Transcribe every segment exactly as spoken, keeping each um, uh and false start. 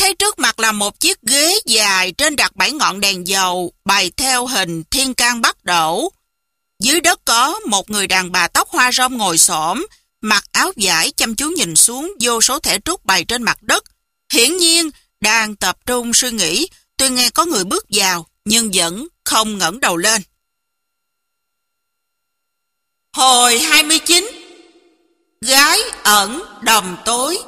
thấy trước mặt là một chiếc ghế dài, trên đặt bảy ngọn đèn dầu, bày theo hình thiên can bắt đổ. Dưới đất có một người đàn bà tóc hoa râm ngồi xổm, mặc áo vải chăm chú nhìn xuống vô số thẻ trúc bày trên mặt đất. Hiển nhiên đang tập trung suy nghĩ, tuy nghe có người bước vào, nhưng vẫn không ngẩng đầu lên. Hồi hai mươi chín. Gái ẩn đầm tối.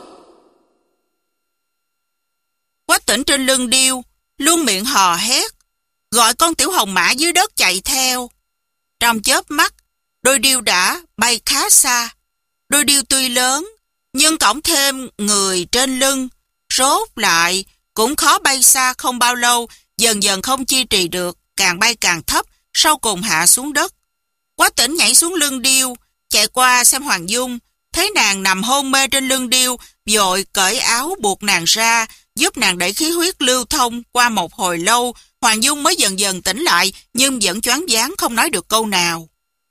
Quách Tĩnh trên lưng điêu, luôn miệng hò hét, gọi con tiểu hồng mã dưới đất chạy theo. Trong chớp mắt, đôi điêu đã bay khá xa. Đôi điêu tuy lớn, nhưng cõng thêm người trên lưng, rốt lại cũng khó bay xa không bao lâu, dần dần không chi trì được, càng bay càng thấp, sau cùng hạ xuống đất. Quách Tĩnh nhảy xuống lưng điêu, chạy qua xem Hoàng Dung, thấy nàng nằm hôn mê trên lưng điêu, vội cởi áo buộc nàng ra, giúp nàng đẩy khí huyết lưu thông. Qua một hồi lâu, Hoàng Dung mới dần dần tỉnh lại, nhưng vẫn choáng váng không nói được câu nào.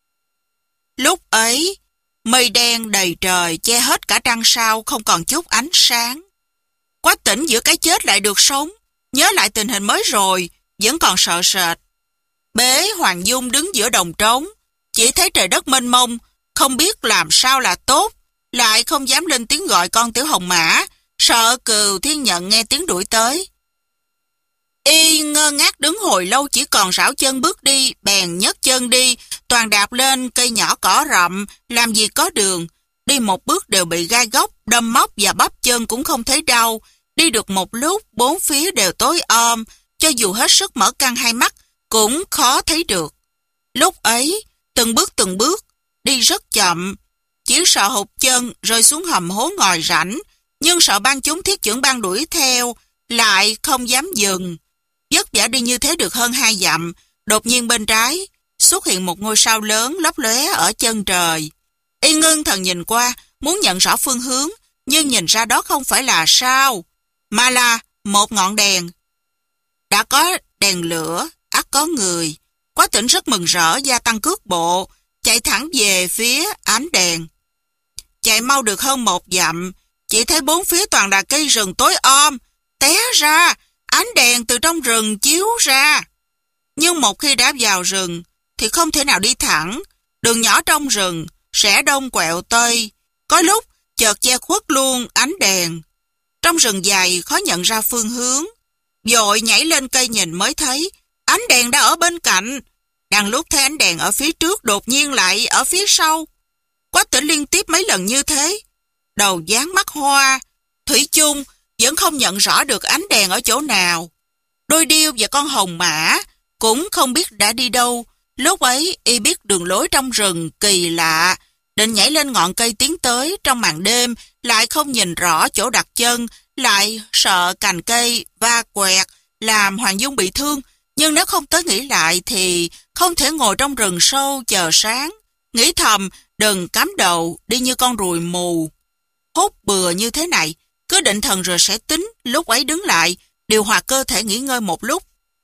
Lúc ấy, mây đen đầy trời che hết cả trăng sao, không còn chút ánh sáng. Quách Tĩnh giữa cái chết lại được sống, nhớ lại tình hình mới rồi, vẫn còn sợ sệt. Bế Hoàng Dung đứng giữa đồng trống, chỉ thấy trời đất mênh mông, không biết làm sao là tốt, lại không dám lên tiếng gọi con tiểu hồng mã, sợ Cừu Thiên Nhận nghe tiếng đuổi tới. Y ngơ ngác đứng hồi lâu, chỉ còn rảo chân bước đi, bèn nhấc chân đi, toàn đạp lên cây nhỏ cỏ rậm, làm gì có đường. Đi một bước đều bị gai góc, đâm móc và bắp chân cũng không thấy đau. Đi được một lúc, bốn phía đều tối om, cho dù hết sức mở căng hai mắt, cũng khó thấy được. Lúc ấy, từng bước từng bước, đi rất chậm, chỉ sợ hụt chân rơi xuống hầm hố ngòi rãnh, nhưng sợ ban chúng thiết chưởng ban đuổi theo, lại không dám dừng. Vất vả đi như thế được hơn hai dặm, đột nhiên bên trái xuất hiện một ngôi sao lớn lấp lóe ở chân trời. Y ngưng thần nhìn qua, muốn nhận rõ phương hướng, nhưng nhìn ra đó không phải là sao, mà là một ngọn đèn. Đã có đèn lửa, ắt có người. Quách Tĩnh rất mừng rỡ, gia tăng cước bộ, chạy thẳng về phía ánh đèn. Chạy mau được hơn một dặm, chỉ thấy bốn phía toàn là cây rừng tối om. Té ra, ánh đèn từ trong rừng chiếu ra. Nhưng một khi đã vào rừng, thì không thể nào đi thẳng. Đường nhỏ trong rừng, rẽ đông quẹo tây, có lúc chợt che khuất luôn ánh đèn. Trong rừng dài khó nhận ra phương hướng. Vội nhảy lên cây nhìn mới thấy, ánh đèn đã ở bên cạnh. Đang lúc thấy ánh đèn ở phía trước, đột nhiên lại ở phía sau. Quách Tĩnh liên tiếp mấy lần như thế, đầu dán mắt hoa, thủy chung vẫn không nhận rõ được ánh đèn ở chỗ nào. Đôi điêu và con hồng mã cũng không biết đã đi đâu. Lúc ấy y biết đường lối trong rừng kỳ lạ, định nhảy lên ngọn cây tiến tới. Trong màn đêm lại không nhìn rõ chỗ đặt chân, lại sợ cành cây va quẹt làm Hoàng Dung bị thương. Nhưng nếu không tới nghĩ lại thì không thể ngồi trong rừng sâu chờ sáng. Nghĩ thầm đừng cắm đầu đi như con ruồi mù hút bừa như thế này, cứ định thần rồi sẽ tính. Lúc ấy đứng lại, điều hòa cơ thể nghỉ ngơi một lúc.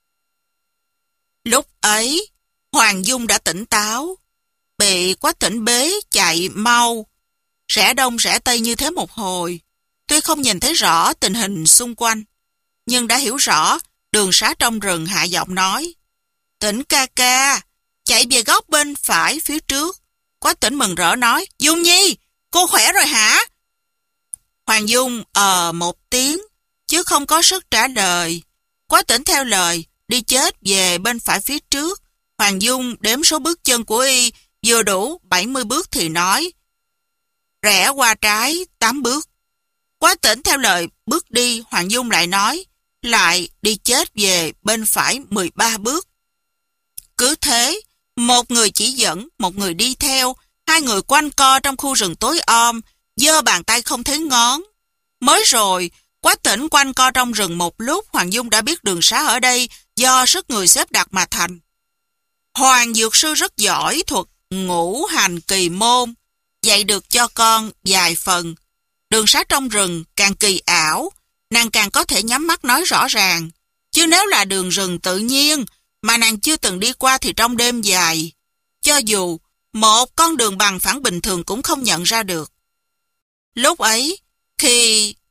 Lúc ấy Hoàng Dung đã tỉnh táo, bị Quách Tĩnh bế chạy mau, rẽ đông rẽ tây như thế một hồi. Tuy không nhìn thấy rõ tình hình xung quanh, nhưng đã hiểu rõ. Đường Xá trong rừng hạ giọng nói, Tĩnh ca ca, chạy về góc bên phải phía trước. Quách Tĩnh mừng rỡ nói, Dung Nhi, cô khỏe rồi hả? Hoàng Dung ờ một tiếng, chứ không có sức trả lời. Quách Tĩnh theo lời, đi chết về bên phải phía trước. Hoàng Dung đếm số bước chân của y, vừa đủ bảy mươi bước thì nói, rẽ qua trái tám bước. Quách Tĩnh theo lời bước đi. Hoàng Dung lại nói, lại đi chết về bên phải mười ba bước. Cứ thế, một người chỉ dẫn, một người đi theo, hai người quanh co trong khu rừng tối om, giơ bàn tay không thấy ngón. Mới rồi, Quách Tĩnh quanh co trong rừng một lúc, Hoàng Dung đã biết đường xá ở đây do sức người xếp đặt mà thành. Hoàng dược sư rất giỏi thuật ngũ hành kỳ môn, dạy được cho con vài phần. Đường xá trong rừng càng kỳ ảo, nàng càng có thể nhắm mắt nói rõ ràng. Chứ nếu là đường rừng tự nhiên mà nàng chưa từng đi qua thì trong đêm dài, cho dù một con đường bằng phẳng bình thường cũng không nhận ra được. Lúc ấy, khi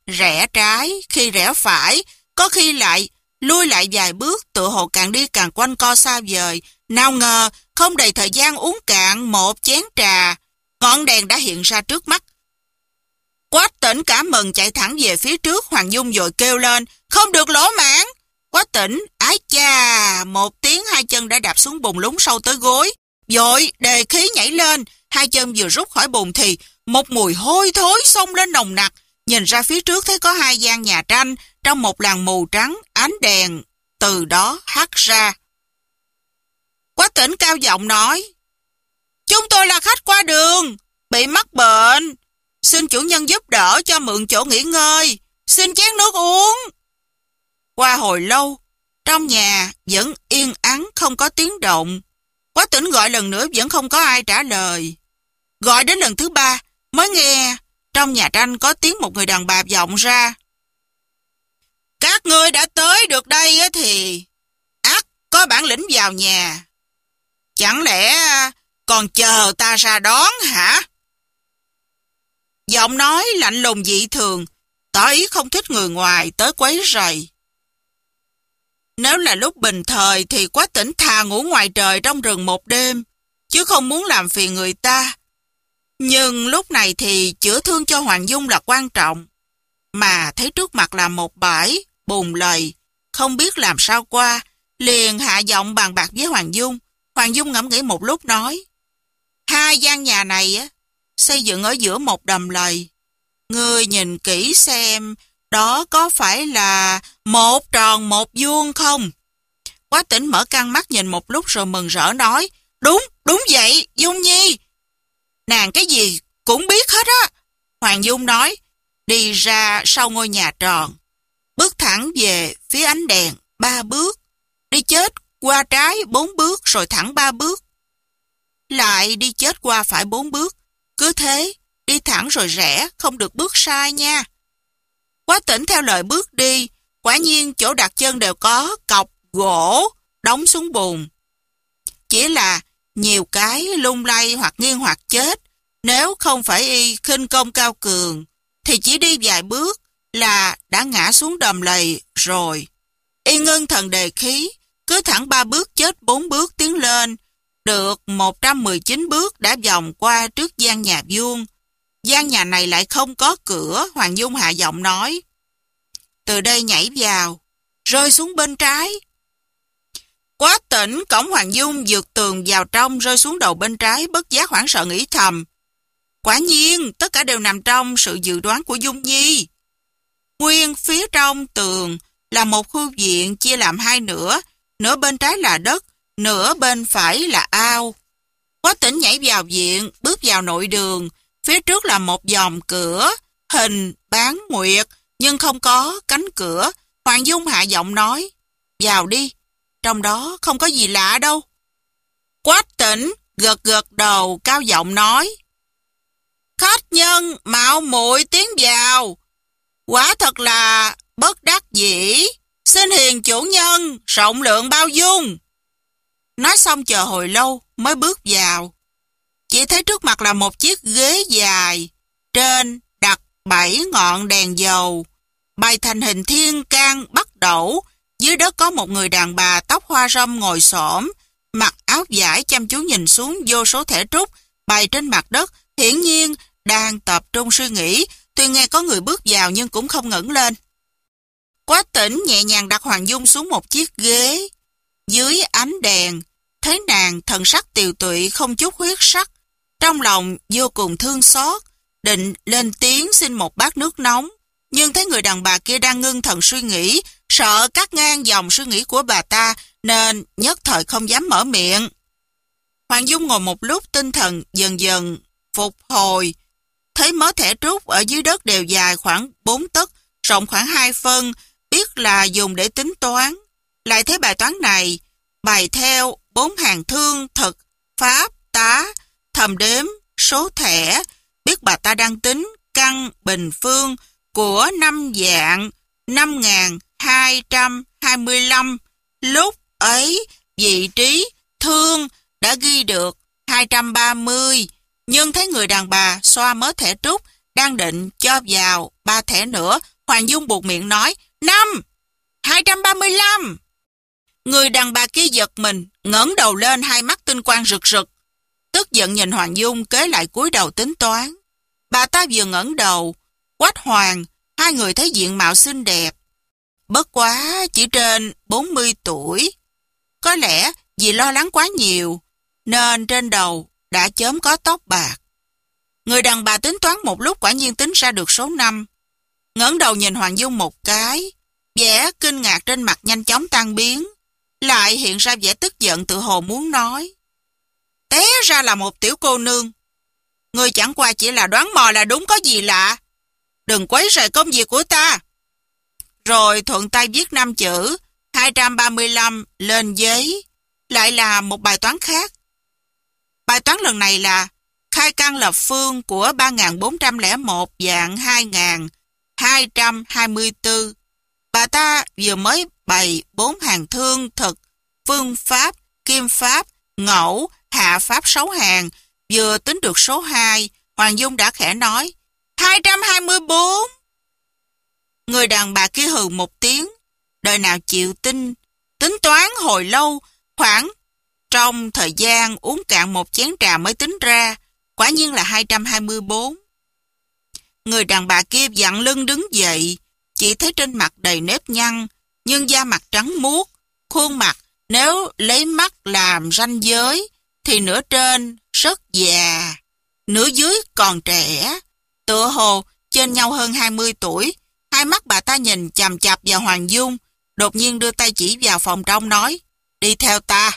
rẽ trái, khi rẽ phải, có khi lại lui lại vài bước, tựa hồ càng đi càng quanh co xa vời. Nào ngờ, không đầy thời gian uống cạn một chén trà, ngọn đèn đã hiện ra trước mắt. Quách Tỉnh cả mừng chạy thẳng về phía trước. Hoàng Dung vội kêu lên, không được lỗ mãng. Quách Tỉnh, ái cha, một tiếng, hai chân đã đạp xuống bùn lún sâu tới gối. Vội đề khí nhảy lên, hai chân vừa rút khỏi bùn thì một mùi hôi thối xông lên nồng nặc. Nhìn ra phía trước thấy có hai gian nhà tranh trong một làng mù trắng, ánh đèn từ đó hắt ra. Quách Tỉnh cao giọng nói, chúng tôi là khách qua đường, bị mắc bệnh, xin chủ nhân giúp đỡ cho mượn chỗ nghỉ ngơi, xin chén nước uống. Qua hồi lâu, trong nhà vẫn yên ắng không có tiếng động. Quách Tỉnh gọi lần nữa vẫn không có ai trả lời. Gọi đến lần thứ ba mới nghe trong nhà tranh có tiếng một người đàn bà vọng ra. Các ngươi đã tới được đây thì ắt có bản lĩnh vào nhà. Chẳng lẽ còn chờ ta ra đón hả? Giọng nói lạnh lùng dị thường, tỏ ý không thích người ngoài tới quấy rầy. Nếu là lúc bình thời thì Quách Tỉnh thà ngủ ngoài trời trong rừng một đêm, chứ không muốn làm phiền người ta. Nhưng lúc này thì chữa thương cho Hoàng Dung là quan trọng, mà thấy trước mặt là một bãi bùn lầy, không biết làm sao qua, liền hạ giọng bàn bạc với Hoàng Dung. Hoàng Dung ngẫm nghĩ một lúc nói, hai gian nhà này á, xây dựng ở giữa một đầm lầy. Ngươi nhìn kỹ xem, đó có phải là một tròn một vuông không? Quách Tỉnh mở căng mắt nhìn một lúc rồi mừng rỡ nói, đúng, đúng vậy, Dung Nhi. Nàng cái gì cũng biết hết á. Hoàng Dung nói, đi ra sau ngôi nhà tròn, bước thẳng về phía ánh đèn ba bước, đi chết qua trái bốn bước rồi thẳng ba bước, lại đi chết qua phải bốn bước, cứ thế đi thẳng rồi rẽ, không được bước sai nha. Quách Tỉnh theo lời bước đi, quả nhiên chỗ đặt chân đều có cọc gỗ đóng xuống bùn. Chỉ là nhiều cái lung lay hoặc nghiêng hoặc chết, nếu không phải y khinh công cao cường thì chỉ đi vài bước là đã ngã xuống đầm lầy rồi. Y ngưng thần đề khí, cứ thẳng ba bước chết bốn bước tiến lên, được một trăm mười chín bước đã vòng qua trước gian nhà vuông. Gian nhà này lại không có cửa. Hoàng Dung hạ giọng nói, từ đây nhảy vào, rơi xuống bên trái. Quách Tỉnh cõng Hoàng Dung vượt tường vào trong, rơi xuống đầu bên trái, bất giác hoảng sợ nghĩ thầm, quả nhiên tất cả đều nằm trong sự dự đoán của Dung Nhi. Nguyên phía trong tường là một khu viện chia làm hai nửa, nửa bên trái là đất, nửa bên phải là ao. Quách Tỉnh nhảy vào viện, bước vào nội đường. Phía trước là một dòng cửa, hình bán nguyệt, nhưng không có cánh cửa. Hoàng Dung hạ giọng nói, vào đi, trong đó không có gì lạ đâu. Quách Tỉnh gật gật đầu, cao giọng nói, khách nhân mạo muội tiến vào, quả thật là bất đắc dĩ, xin hiền chủ nhân rộng lượng bao dung. Nói xong chờ hồi lâu mới bước vào. Chỉ thấy trước mặt là một chiếc ghế dài, trên đặt bảy ngọn đèn dầu, bày thành hình thiên can bắt đẩu. Dưới đất có một người đàn bà tóc hoa râm ngồi xổm, mặc áo vải chăm chú nhìn xuống vô số thẻ trúc bày trên mặt đất, hiển nhiên đang tập trung suy nghĩ. Tuy nghe có người bước vào nhưng cũng không ngẩng lên. Quách Tỉnh nhẹ nhàng đặt Hoàng Dung xuống một chiếc ghế. Dưới ánh đèn, thấy nàng thần sắc tiều tụy không chút huyết sắc. Trong lòng vô cùng thương xót, định lên tiếng xin một bát nước nóng. Nhưng thấy người đàn bà kia đang ngưng thần suy nghĩ, sợ cắt ngang dòng suy nghĩ của bà ta, nên nhất thời không dám mở miệng. Hoàng Dung ngồi một lúc, tinh thần dần dần phục hồi. Thấy mớ thẻ trúc ở dưới đất đều dài khoảng bốn tấc, rộng khoảng hai phân, biết là dùng để tính toán. Lại thấy bài toán này bày theo bốn hàng thương, thực, pháp, tá, thầm đếm số thẻ, biết bà ta đang tính căn bình phương của năm dạng năm nghìn hai trăm hai mươi lăm. Lúc ấy vị trí thương đã ghi được hai trăm ba mươi, nhưng thấy người đàn bà xoa mớ thẻ trúc đang định cho vào ba thẻ nữa, Hoàng Dung buột miệng nói, năm, hai trăm ba mươi lăm. Người đàn bà kia giật mình, ngẩng đầu lên, hai mắt tinh quang rực rực. Tức giận nhìn Hoàng Dung, kế lại cúi đầu tính toán. Bà ta vừa ngẩng đầu, Quách Hoàng, hai người thấy diện mạo xinh đẹp. Bất quá chỉ trên bốn mươi tuổi. Có lẽ vì lo lắng quá nhiều, nên trên đầu đã chớm có tóc bạc. Người đàn bà tính toán một lúc quả nhiên tính ra được số năm. Ngẩng đầu nhìn Hoàng Dung một cái, vẻ kinh ngạc trên mặt nhanh chóng tan biến, lại hiện ra vẻ tức giận tự hồ muốn nói. Té ra là một tiểu cô nương. Ngươi chẳng qua chỉ là đoán mò là đúng, có gì lạ. Đừng quấy rầy công việc của ta. Rồi thuận tay viết năm chữ hai trăm ba mươi lăm lên giấy, lại là một bài toán khác. Bài toán lần này là khai căn lập phương của ba nghìn bốn trăm lẻ một dạng hai nghìn hai trăm hai mươi tư. Bà ta vừa mới bày bốn hàng thương thực, phương pháp, kim pháp, ngẫu, hạ pháp sáu hàng, vừa tính được số hai, Hoàng Dung đã khẽ nói, hai trăm hai mươi bốn. Người đàn bà kia hừ một tiếng, đời nào chịu tin, tính toán hồi lâu, khoảng trong thời gian uống cạn một chén trà mới tính ra, quả nhiên là hai trăm hai mươi bốn. Người đàn bà kia vặn lưng đứng dậy, chỉ thấy trên mặt đầy nếp nhăn, nhưng da mặt trắng muốt, khuôn mặt nếu lấy mắt làm ranh giới, thì nửa trên rất già, nửa dưới còn trẻ, tựa hồ trên nhau hơn hai mươi tuổi. Hai mắt bà ta nhìn chằm chằm vào Hoàng Dung, đột nhiên đưa tay chỉ vào phòng trong nói, đi theo ta.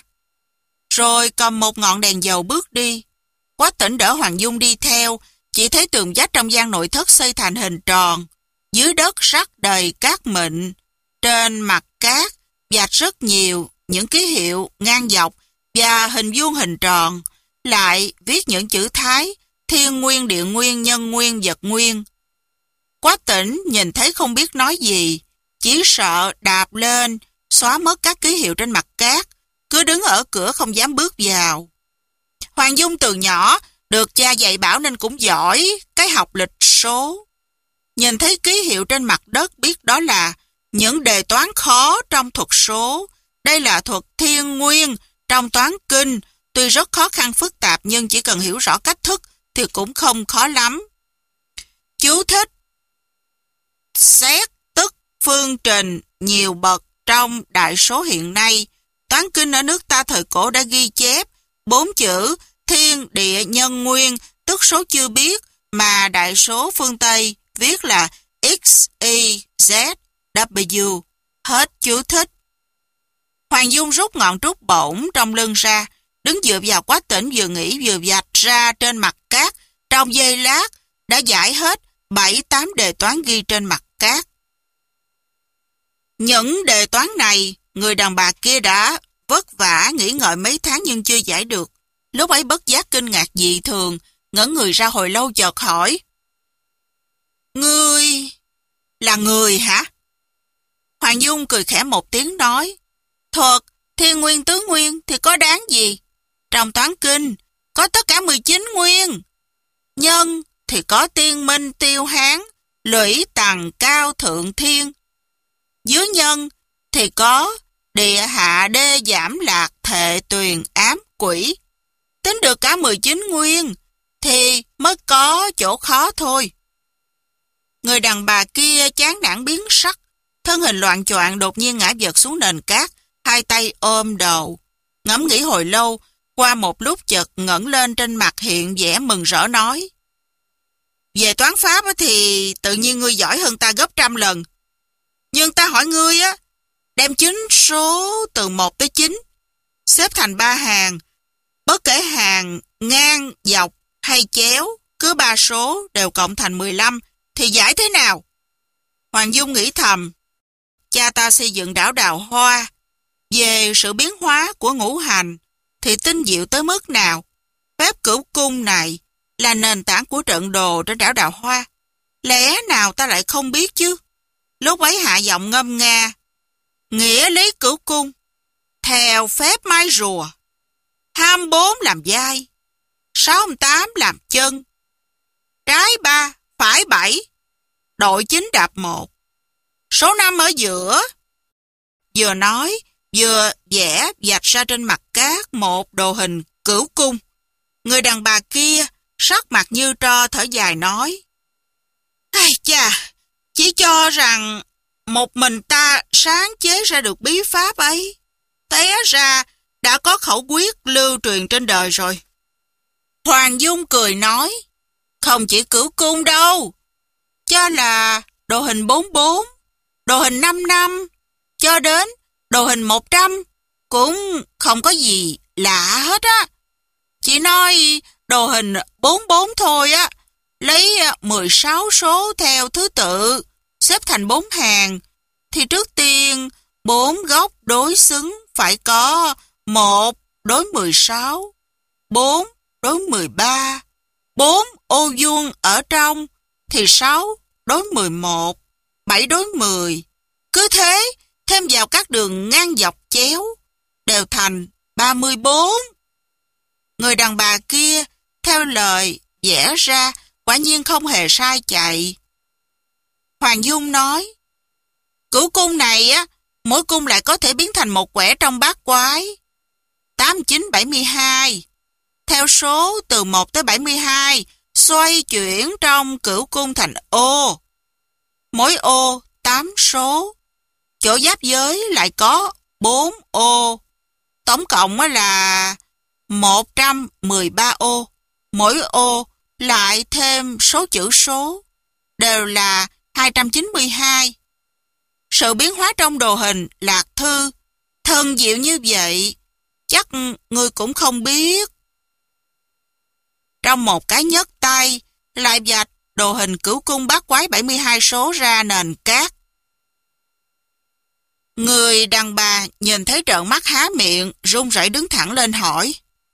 Rồi cầm một ngọn đèn dầu bước đi. Quách Tĩnh đỡ Hoàng Dung đi theo, chỉ thấy tường vách trong gian nội thất xây thành hình tròn, dưới đất rắc đầy cát mịn, trên mặt cát vạch rất nhiều những ký hiệu ngang dọc và hình vuông hình tròn, lại viết những chữ Thái, thiên nguyên, địa nguyên, nhân nguyên, vật nguyên. Quách Tĩnh nhìn thấy không biết nói gì, chỉ sợ đạp lên, xóa mất các ký hiệu trên mặt cát, cứ đứng ở cửa không dám bước vào. Hoàng Dung từ nhỏ được cha dạy bảo nên cũng giỏi cái học lịch số. Nhìn thấy ký hiệu trên mặt đất biết đó là những đề toán khó trong thuật số. Đây là thuật thiên nguyên trong toán kinh, tuy rất khó khăn phức tạp nhưng chỉ cần hiểu rõ cách thức thì cũng không khó lắm. Chú thích: xét tức phương trình nhiều bậc trong đại số hiện nay. Toán kinh ở nước ta thời cổ đã ghi chép bốn chữ thiên địa nhân nguyên, tức số chưa biết, mà đại số phương Tây viết là X, Y, Z, W. Hết chú thích. Hoàng Dung rút ngọn trúc bổng trong lưng ra, đứng dựa vào Quách Tĩnh vừa nghĩ vừa vạch ra trên mặt cát, trong giây lát đã giải hết bảy tám đề toán ghi trên mặt cát. Những đề toán này, người đàn bà kia đã vất vả nghĩ ngợi mấy tháng nhưng chưa giải được. Lúc ấy bất giác kinh ngạc dị thường, ngẩn người ra hồi lâu chợt hỏi. Ngươi là người hả? Hoàng Dung cười khẽ một tiếng nói, thuật thiên nguyên tứ nguyên thì có đáng gì? Trong toán kinh có tất cả mười chín nguyên. Nhân thì có tiên minh tiêu hán, lũy tằng cao thượng thiên. Dưới nhân thì có địa hạ đê giảm lạc thệ tuyền ám quỷ. Tính được cả mười chín nguyên thì mới có chỗ khó thôi. Người đàn bà kia chán nản biến sắc, thân hình loạng choạng đột nhiên ngã vật xuống nền cát, hai tay ôm đầu. Ngẫm nghĩ hồi lâu, qua một lúc chợt ngẩng lên, trên mặt hiện vẻ mừng rỡ nói. Về toán pháp thì tự nhiên ngươi giỏi hơn ta gấp trăm lần. Nhưng ta hỏi ngươi á, đem chính số từ một tới chín, xếp thành ba hàng, bất kể hàng ngang, dọc hay chéo, cứ ba số đều cộng thành mười lăm, thì giải thế nào? Hoàng Dung nghĩ thầm, cha ta xây dựng đảo Đào Hoa, về sự biến hóa của ngũ hành, thì tinh diệu tới mức nào? Phép cửu cung này là nền tảng của trận đồ trên đảo Đào Hoa. Lẽ nào ta lại không biết chứ? Lúc ấy hạ giọng ngâm nga, nghĩa lý cửu cung, theo phép mai rùa, hai mươi bốn làm vai, sáu mươi tám làm chân, trái ba, phải bảy, đội chín đạp một, Số năm ở giữa. Vừa nói, vừa vẽ vạch ra trên mặt cát một đồ hình cửu cung. Người đàn bà kia, sắc mặt như tro thở dài nói. Ai chà, chỉ cho rằng một mình ta sáng chế ra được bí pháp ấy. Té ra đã có khẩu quyết lưu truyền trên đời rồi. Hoàng Dung cười nói, không chỉ cửu cung đâu, cho là đồ hình bốn bốn, đồ hình năm năm, cho đến đồ hình một trăm, cũng không có gì lạ hết á. Chỉ nói đồ hình bốn bốn thôi á, lấy mười sáu số theo thứ tự, xếp thành bốn hàng, thì trước tiên bốn góc đối xứng phải có một đối mười sáu, bốn đối mười ba, bốn ô vuông ở trong thì sáu đối mười một, bảy đối mười. Cứ thế, thêm vào các đường ngang dọc chéo, đều thành ba mươi bốn. Người đàn bà kia, theo lời vẽ ra, quả nhiên không hề sai chạy. Hoàng Dung nói, cửu cung này á, mỗi cung lại có thể biến thành một quẻ trong bát quái. tám, chín, bảy mươi hai. Theo số từ một tới bảy mươi hai, xoay chuyển trong cửu cung thành ô. Mỗi ô tám số. Chỗ giáp giới lại có bốn ô. Tổng cộng là một trăm mười ba ô. Mỗi ô lại thêm số chữ số, đều là hai trăm chín mươi hai. Sự biến hóa trong đồ hình lạc thư thần diệu như vậy, chắc ngươi cũng không biết. Trong một cái nhấc tay, lại vạch đồ hình cửu cung bát quái bảy mươi hai số ra nền cát. Người đàn bà nhìn thấy trợn mắt há miệng, run rẩy đứng thẳng lên hỏi.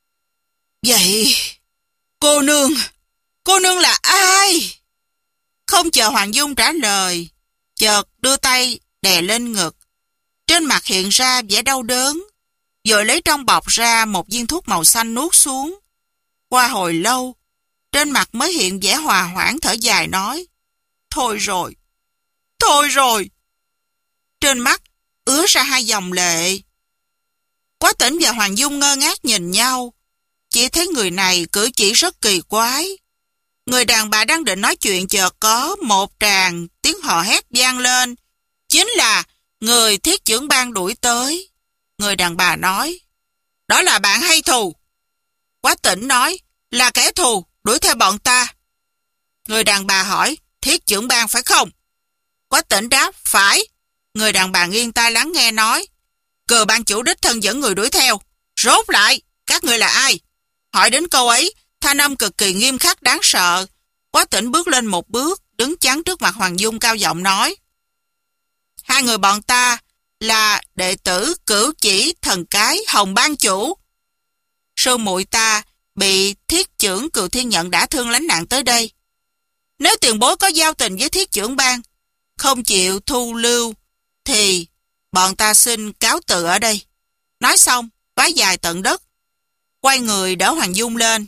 Vậy, cô nương, cô nương là ai? Không chờ Hoàng Dung trả lời, chợt đưa tay đè lên ngực. Trên mặt hiện ra vẻ đau đớn, rồi lấy trong bọc ra một viên thuốc màu xanh nuốt xuống. Qua hồi lâu, trên mặt mới hiện vẻ hòa hoãn thở dài nói. Thôi rồi, thôi rồi. Trên mắt ứa ra hai dòng lệ. Quá Tỉnh và Hoàng Dung ngơ ngác nhìn nhau, chỉ thấy người này cử chỉ rất kỳ quái. Người đàn bà đang định nói chuyện chợt có một tràng tiếng hò hét vang lên. Chính là người thiết trưởng ban đuổi tới. Người đàn bà nói, đó là bạn hay thù? Quá Tỉnh nói, là kẻ thù, đuổi theo bọn ta. Người đàn bà hỏi, thiết trưởng ban phải không? Quá Tỉnh đáp, phải. Người đàn bà nghiêng tai lắng nghe nói, cờ ban chủ đích thân dẫn người đuổi theo. Rốt lại, các người là ai? Hỏi đến câu ấy, thanh âm cực kỳ nghiêm khắc đáng sợ. Quá Tỉnh bước lên một bước, đứng chắn trước mặt Hoàng Dung cao giọng nói, hai người bọn ta là đệ tử Cửu Chỉ Thần Cái Hồng ban chủ. Sư muội ta bị thiết trưởng Cừu Thiên Nhận đã thương lánh nạn tới đây. Nếu tiền bối có giao tình với thiết trưởng ban, không chịu thu lưu, thì bọn ta xin cáo từ ở đây. Nói xong, vái dài tận đất, quay người đỡ Hoàng Dung lên.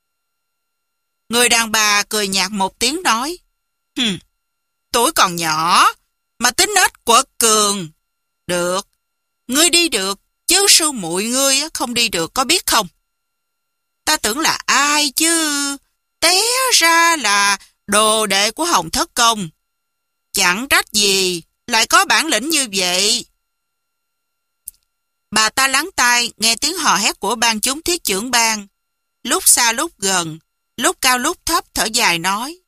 Người đàn bà cười nhạt một tiếng nói, Hừm, tuổi còn nhỏ, mà tính nết quật cường. Được, ngươi đi được, chứ sư muội ngươi không đi được, có biết không? Ta tưởng là ai chứ, té ra là đồ đệ của Hồng Thất Công. Chẳng trách gì lại có bản lĩnh như vậy. Bà ta lắng tai nghe tiếng hò hét của ban chúng thiết trưởng ban, lúc xa lúc gần, lúc cao lúc thấp thở dài nói,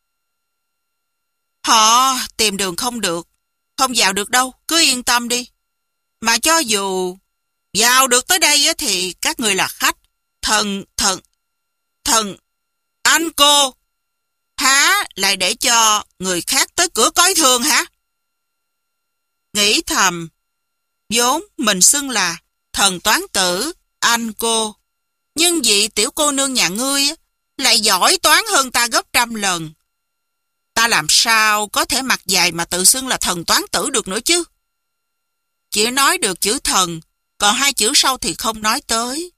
họ tìm đường không được, không vào được đâu, cứ yên tâm đi. Mà cho dù vào được tới đây thì các người là khách. Thần, thần, thần, anh cô, há lại để cho người khác tới cửa coi thường hả? Nghĩ thầm, vốn mình xưng là thần toán tử, anh cô, nhưng vị tiểu cô nương nhà ngươi lại giỏi toán hơn ta gấp trăm lần. Ta làm sao có thể mặt dài mà tự xưng là thần toán tử được nữa chứ? Chỉ nói được chữ thần, còn hai chữ sau thì không nói tới.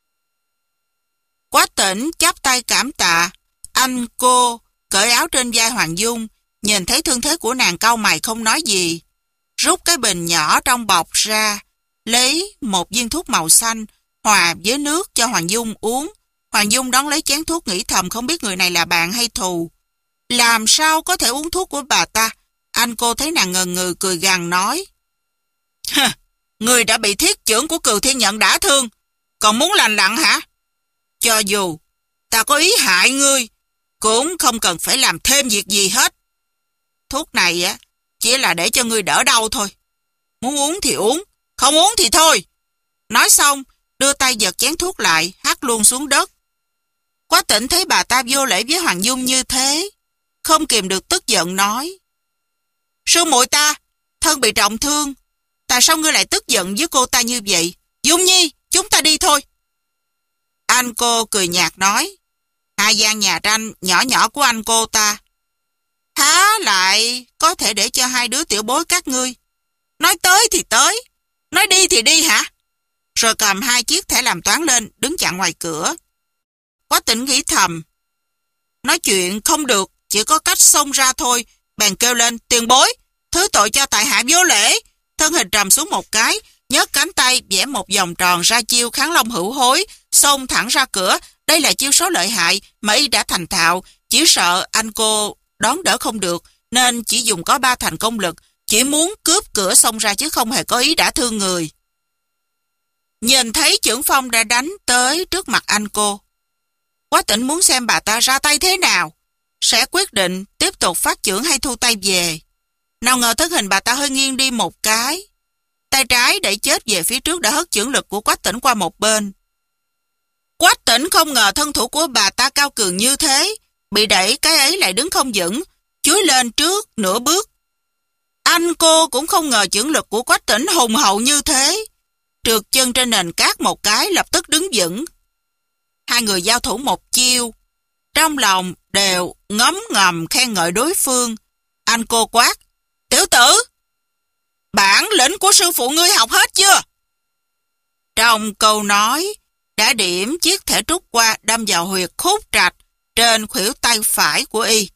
Quá Tỉnh chắp tay cảm tạ, anh cô cởi áo trên vai Hoàng Dung, nhìn thấy thương thế của nàng cau mày không nói gì, rút cái bình nhỏ trong bọc ra, lấy một viên thuốc màu xanh, hòa với nước cho Hoàng Dung uống. Hoàng Dung đón lấy chén thuốc nghĩ thầm không biết người này là bạn hay thù. Làm sao có thể uống thuốc của bà ta? Anh cô thấy nàng ngần ngừ cười gằn nói. Người đã bị thiết chưởng của Cừu Thiên Nhận đả thương, còn muốn lành lặn hả? Cho dù ta có ý hại ngươi, cũng không cần phải làm thêm việc gì hết. Thuốc này á chỉ là để cho ngươi đỡ đau thôi. Muốn uống thì uống, không uống thì thôi. Nói xong, đưa tay giật chén thuốc lại, hắt luôn xuống đất. Quách Tĩnh thấy bà ta vô lễ với Hoàng Dung như thế, không kìm được tức giận nói. Sư muội ta, thân bị trọng thương, tại sao ngươi lại tức giận với cô ta như vậy? Dung Nhi, chúng ta đi thôi. Anh cô cười nhạt nói. Hai gian nhà tranh nhỏ nhỏ của anh cô ta há lại có thể để cho hai đứa tiểu bối các ngươi nói tới thì tới, nói đi thì đi hả? Rồi cầm hai chiếc thẻ làm toán lên, đứng chặn ngoài cửa. Quách Tĩnh nghĩ thầm, nói chuyện không được, chỉ có cách xông ra thôi. Bèn kêu lên, tiền bối, thứ tội cho tại hạ vô lễ. Thân hình trầm xuống một cái, nhấc cánh tay vẽ một vòng tròn ra chiêu Kháng Long Hữu Hối, xông thẳng ra cửa. Đây là chiêu số lợi hại mà y đã thành thạo, chỉ sợ anh cô đón đỡ không được, nên chỉ dùng có ba thành công lực, chỉ muốn cướp cửa xông ra chứ không hề có ý đã thương người. Nhìn thấy chưởng phong đã đánh tới trước mặt anh cô, Quách Tĩnh muốn xem bà ta ra tay thế nào, sẽ quyết định tiếp tục phát chưởng hay thu tay về. Nào ngờ thân hình bà ta hơi nghiêng đi một cái, tay trái đẩy chết về phía trước đã hất chưởng lực của Quách Tĩnh qua một bên. Quách Tĩnh không ngờ thân thủ của bà ta cao cường như thế, bị đẩy cái ấy lại đứng không vững, chúi lên trước nửa bước. Anh cô cũng không ngờ chưởng lực của Quách Tĩnh hùng hậu như thế, trượt chân trên nền cát một cái lập tức đứng vững. Hai người giao thủ một chiêu, trong lòng đều ngấm ngầm khen ngợi đối phương. Anh cô quát, tiểu tử, bản lĩnh của sư phụ ngươi học hết chưa? Trong câu nói đã điểm chiếc thẻ trúc qua đâm vào huyệt khúc trạch trên khuỷu tay phải của y.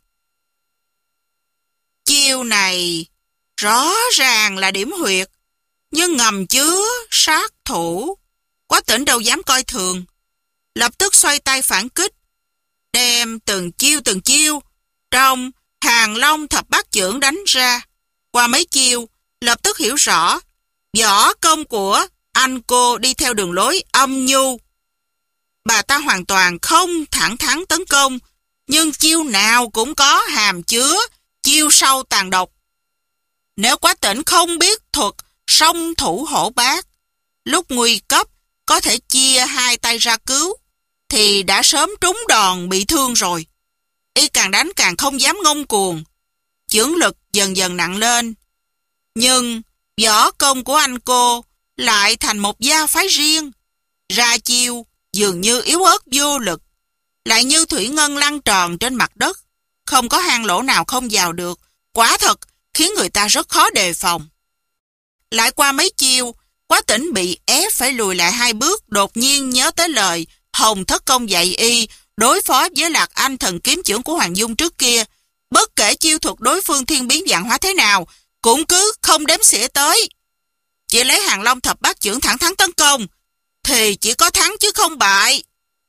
Chiêu này rõ ràng là điểm huyệt, nhưng ngầm chứa sát thủ. Quách Tĩnh đâu dám coi thường, lập tức xoay tay phản kích, đem từng chiêu từng chiêu trong Hàng Long Thập Bát Chưởng đánh ra. Qua mấy chiêu, lập tức hiểu rõ võ công của anh cô đi theo đường lối âm nhu. Bà ta hoàn toàn không thẳng thắn tấn công, nhưng chiêu nào cũng có hàm chứa chiêu sâu tàn độc. Nếu Quách Tĩnh không biết thuật song thủ hổ bát, lúc nguy cấp có thể chia hai tay ra cứu, thì đã sớm trúng đòn bị thương rồi. Y càng đánh càng không dám ngông cuồng, chưởng lực dần dần nặng lên. Nhưng võ công của anh cô lại thành một gia phái riêng, ra chiêu dường như yếu ớt vô lực, lại như thủy ngân lăn tròn trên mặt đất, không có hang lỗ nào không vào được, quả thật khiến người ta rất khó đề phòng. Lại qua mấy chiêu, Quách Tĩnh bị ép phải lùi lại hai bước, đột nhiên nhớ tới lời Hồng Thất Công dạy y đối phó với Lạc Anh thần kiếm chưởng của Hoàng Dung trước kia. Bất kể chiêu thuật đối phương thiên biến vạn hóa thế nào, cũng cứ không đếm xỉa tới. Chỉ lấy Hàng Long Thập Bát Chưởng thẳng thắn tấn công, thì chỉ có thắng chứ không bại.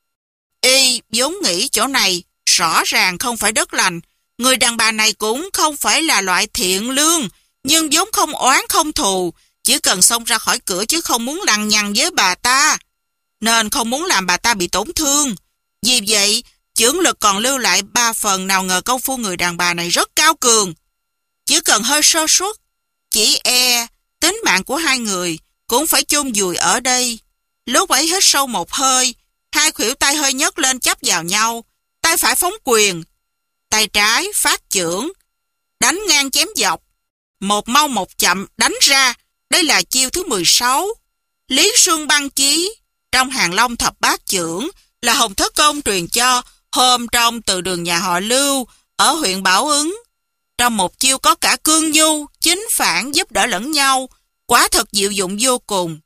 Y vốn nghĩ chỗ này rõ ràng không phải đất lành, người đàn bà này cũng không phải là loại thiện lương, nhưng vốn không oán không thù, chỉ cần xông ra khỏi cửa chứ không muốn lằng nhằng với bà ta, nên không muốn làm bà ta bị tổn thương. Vì vậy, chưởng lực còn lưu lại ba phần, nào ngờ công phu người đàn bà này rất cao cường. Chỉ cần hơi sơ suất, chỉ e tính mạng của hai người cũng phải chôn vùi ở đây. Lúc ấy hít sâu một hơi, hai khuỷu tay hơi nhấc lên chắp vào nhau, tay phải phóng quyền, tay trái phát chưởng, đánh ngang chém dọc, một mau một chậm đánh ra. Đây là chiêu thứ mười sáu. Lý Xuân Băng Chí trong Hàng Long Thập Bát Chưởng là Hồng Thất Công truyền cho hôm trong từ đường nhà họ Lưu ở huyện Bảo Ứng. Trong một chiêu có cả cương nhu, chính phản giúp đỡ lẫn nhau, quả thật diệu dụng vô cùng.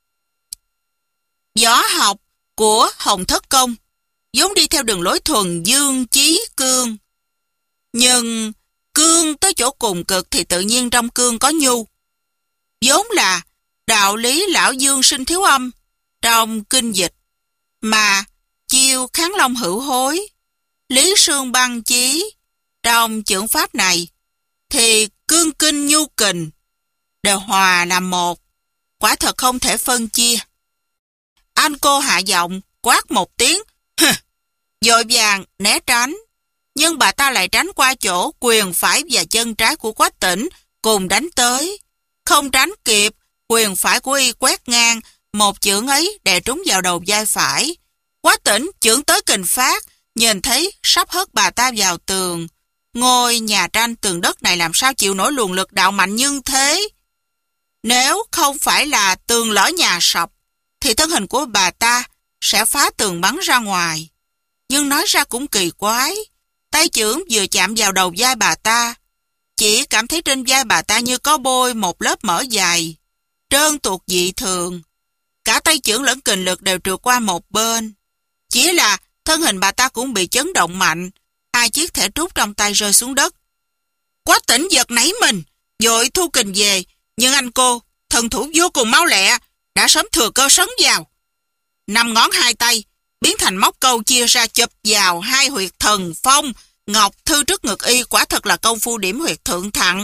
Võ học của Hồng Thất Công vốn đi theo đường lối thuần dương chí cương, nhưng cương tới chỗ cùng cực thì tự nhiên trong cương có nhu. vốn là đạo lý lão dương sinh thiếu âm trong kinh dịch, mà chiêu kháng long hữu hối, lý sương băng chí trong chưởng pháp này, thì cương kinh nhu kình đều hòa làm một, quả thật không thể phân chia. Anh cô hạ giọng quát một tiếng, vội vàng né tránh, nhưng bà ta lại tránh qua chỗ quyền phải và chân trái của Quách Tĩnh cùng đánh tới. Không tránh kịp, quyền phải của y quét ngang, một chưởng ấy đè trúng vào đầu vai phải. Quách Tĩnh chưởng tới kình phát, nhìn thấy sắp hất bà ta vào tường. Ngôi nhà tranh tường đất này làm sao chịu nổi luồng lực đạo mạnh như thế? Nếu không phải là tường lỡ nhà sập, thì thân hình của bà ta sẽ phá tường bắn ra ngoài. Nhưng nói ra cũng kỳ quái, tay chưởng vừa chạm vào đầu vai bà ta, chỉ cảm thấy trên vai bà ta như có bôi một lớp mỡ dày, trơn tuột dị thường. Cả tay chưởng lẫn kình lực đều trượt qua một bên. Chỉ là thân hình bà ta cũng bị chấn động mạnh, hai chiếc thẻ trúc trong tay rơi xuống đất. Quách Tĩnh giật nảy mình, vội thu kình về, nhưng anh cô, thần thủ vô cùng mau lẹ, đã sớm thừa cơ sấn vào. Năm ngón hai tay biến thành móc câu chia ra chụp vào hai huyệt thần phong ngọc thư trước ngực y, quả thật là công phu điểm huyệt thượng thặng.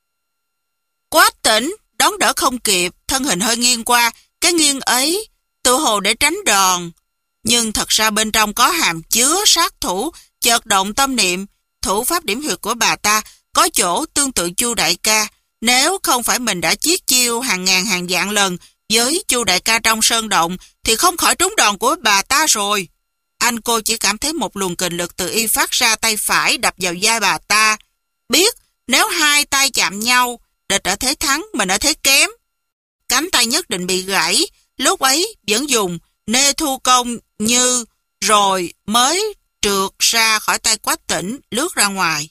Quách Tĩnh đón đỡ không kịp, thân hình hơi nghiêng qua, cái nghiêng ấy tự hồ để tránh đòn, nhưng thật ra bên trong có hàm chứa sát thủ. Chợt động tâm niệm, thủ pháp điểm huyệt của bà ta có chỗ tương tự Chu đại ca. Nếu không phải mình đã chiết chiêu hàng ngàn hàng vạn lần với Chu đại ca trong sơn động, thì không khỏi trúng đòn của bà ta rồi. Anh cô chỉ cảm thấy một luồng kình lực từ y phát ra tay phải đập vào vai bà ta. Biết nếu hai tay chạm nhau, địch ở thế thắng, mình ở thế kém. Cánh tay nhất định bị gãy, lúc ấy vẫn dùng nê thu công như, rồi mới trượt ra khỏi tay Quách Tĩnh, lướt ra ngoài.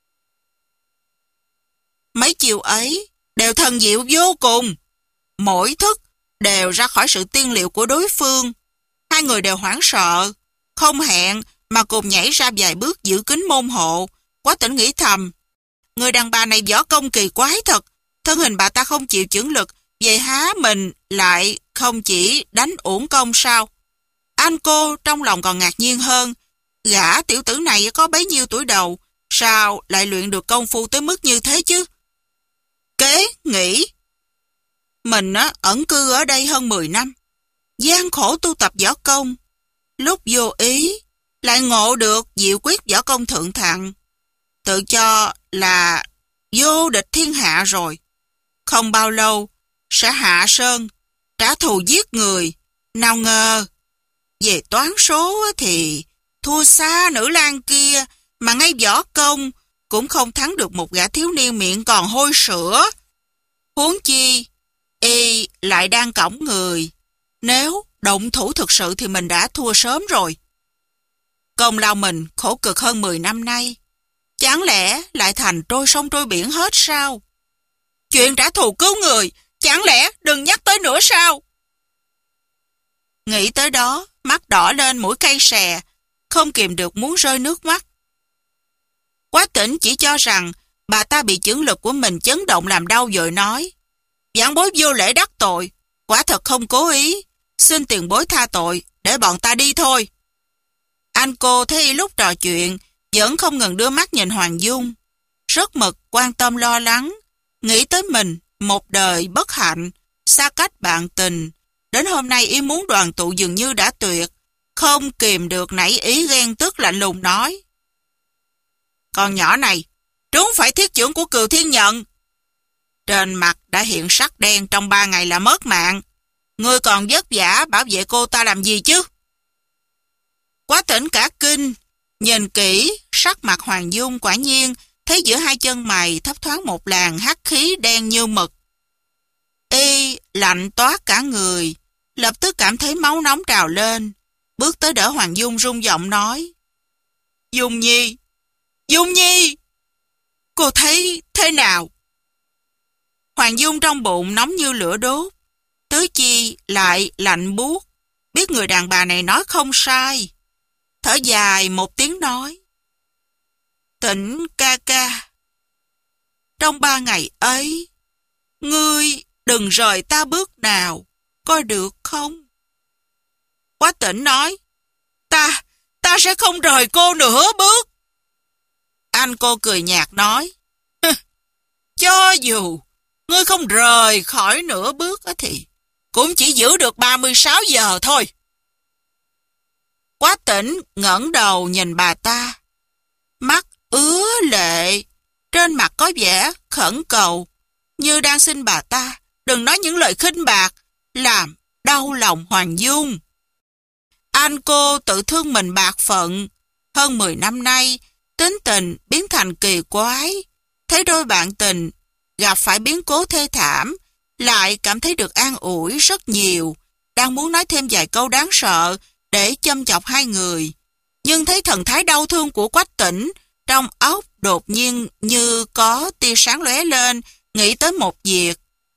Mấy chiều ấy đều thần diệu vô cùng, mỗi thức đều ra khỏi sự tiên liệu của đối phương. Hai người đều hoảng sợ, không hẹn mà cùng nhảy ra vài bước giữ kín môn hộ. Quách Tĩnh nghĩ thầm, người đàn bà này võ công kỳ quái thật, thân hình bà ta không chịu chưởng lực, vậy há mình lại không chỉ đánh uổng công sao? Anh cô trong lòng còn ngạc nhiên hơn, gã tiểu tử này có bấy nhiêu tuổi đầu, sao lại luyện được công phu tới mức như thế chứ? Kế nghĩ, mình á, ẩn cư ở đây hơn mười năm, gian khổ tu tập võ công, lúc vô ý lại ngộ được diệu quyết võ công thượng thặng, tự cho là vô địch thiên hạ rồi. Không bao lâu sẽ hạ sơn trả thù giết người. Nào ngờ về toán số thì thua xa nữ lang kia, mà ngay võ công cũng không thắng được một gã thiếu niên miệng còn hôi sữa. Huống chi y lại đang cõng người, nếu động thủ thực sự thì mình đã thua sớm rồi. Công lao mình khổ cực hơn mười năm nay, chẳng lẽ lại thành trôi sông trôi biển hết sao? Chuyện trả thù cứu người, chẳng lẽ đừng nhắc tới nữa sao? Nghĩ tới đó, mắt đỏ lên, mũi cay xè, không kìm được muốn rơi nước mắt. Quách Tĩnh chỉ cho rằng bà ta bị chưởng lực của mình chấn động làm đau, vội nói, vãn bối vô lễ đắc tội, quả thật không cố ý, xin tiền bối tha tội, để bọn ta đi thôi. Anh cô thấy lúc trò chuyện vẫn không ngừng đưa mắt nhìn Hoàng Dung, rất mực quan tâm lo lắng, nghĩ tới mình một đời bất hạnh, xa cách bạn tình, đến hôm nay ý muốn đoàn tụ dường như đã tuyệt, không kìm được nảy ý ghen tức, lạnh lùng nói, con nhỏ này trúng phải thiết chưởng của Cừu Thiên Nhận, trên mặt đã hiện sắc đen, trong ba ngày là mất mạng, ngươi còn vất vả bảo vệ cô ta làm gì chứ? Quách Tĩnh cả kinh, nhìn kỹ sắc mặt Hoàng Dung, quả nhiên thấy giữa hai chân mày thấp thoáng một làn hắc khí đen như mực. Y lạnh toát cả người, lập tức cảm thấy máu nóng trào lên, bước tới đỡ Hoàng Dung, run giọng nói, Dung Nhi, Dung Nhi, cô thấy thế nào? Hoàng Dung trong bụng nóng như lửa đốt, tứ chi lại lạnh buốt, biết người đàn bà này nói không sai, thở dài một tiếng nói, Tĩnh ca ca, trong ba ngày ấy, ngươi đừng rời ta bước nào, coi được không? Quách Tĩnh nói, ta, ta sẽ không rời cô nửa bước. Anh cô cười nhạt nói, cho dù ngươi không rời khỏi nửa bước thì cũng chỉ giữ được ba mươi sáu giờ thôi. Quách Tĩnh ngẩng đầu nhìn bà ta, mắt ứa lệ, trên mặt có vẻ khẩn cầu, như đang xin bà ta đừng nói những lời khinh bạc, làm đau lòng Hoàng Dung. Anh cô tự thương mình bạc phận, hơn mười năm nay, tính tình biến thành kỳ quái, thấy đôi bạn tình gặp phải biến cố thê thảm, lại cảm thấy được an ủi rất nhiều, đang muốn nói thêm vài câu đáng sợ để châm chọc hai người. Nhưng thấy thần thái đau thương của Quách Tĩnh, trong óc đột nhiên như có tia sáng lóe lên, nghĩ tới một việc.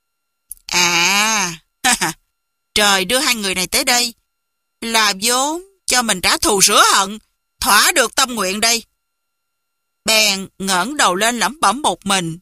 À, trời đưa hai người này tới đây, là vốn cho mình trả thù rửa hận, thỏa được tâm nguyện đây. Bèn ngẩng đầu lên lẩm bẩm một mình.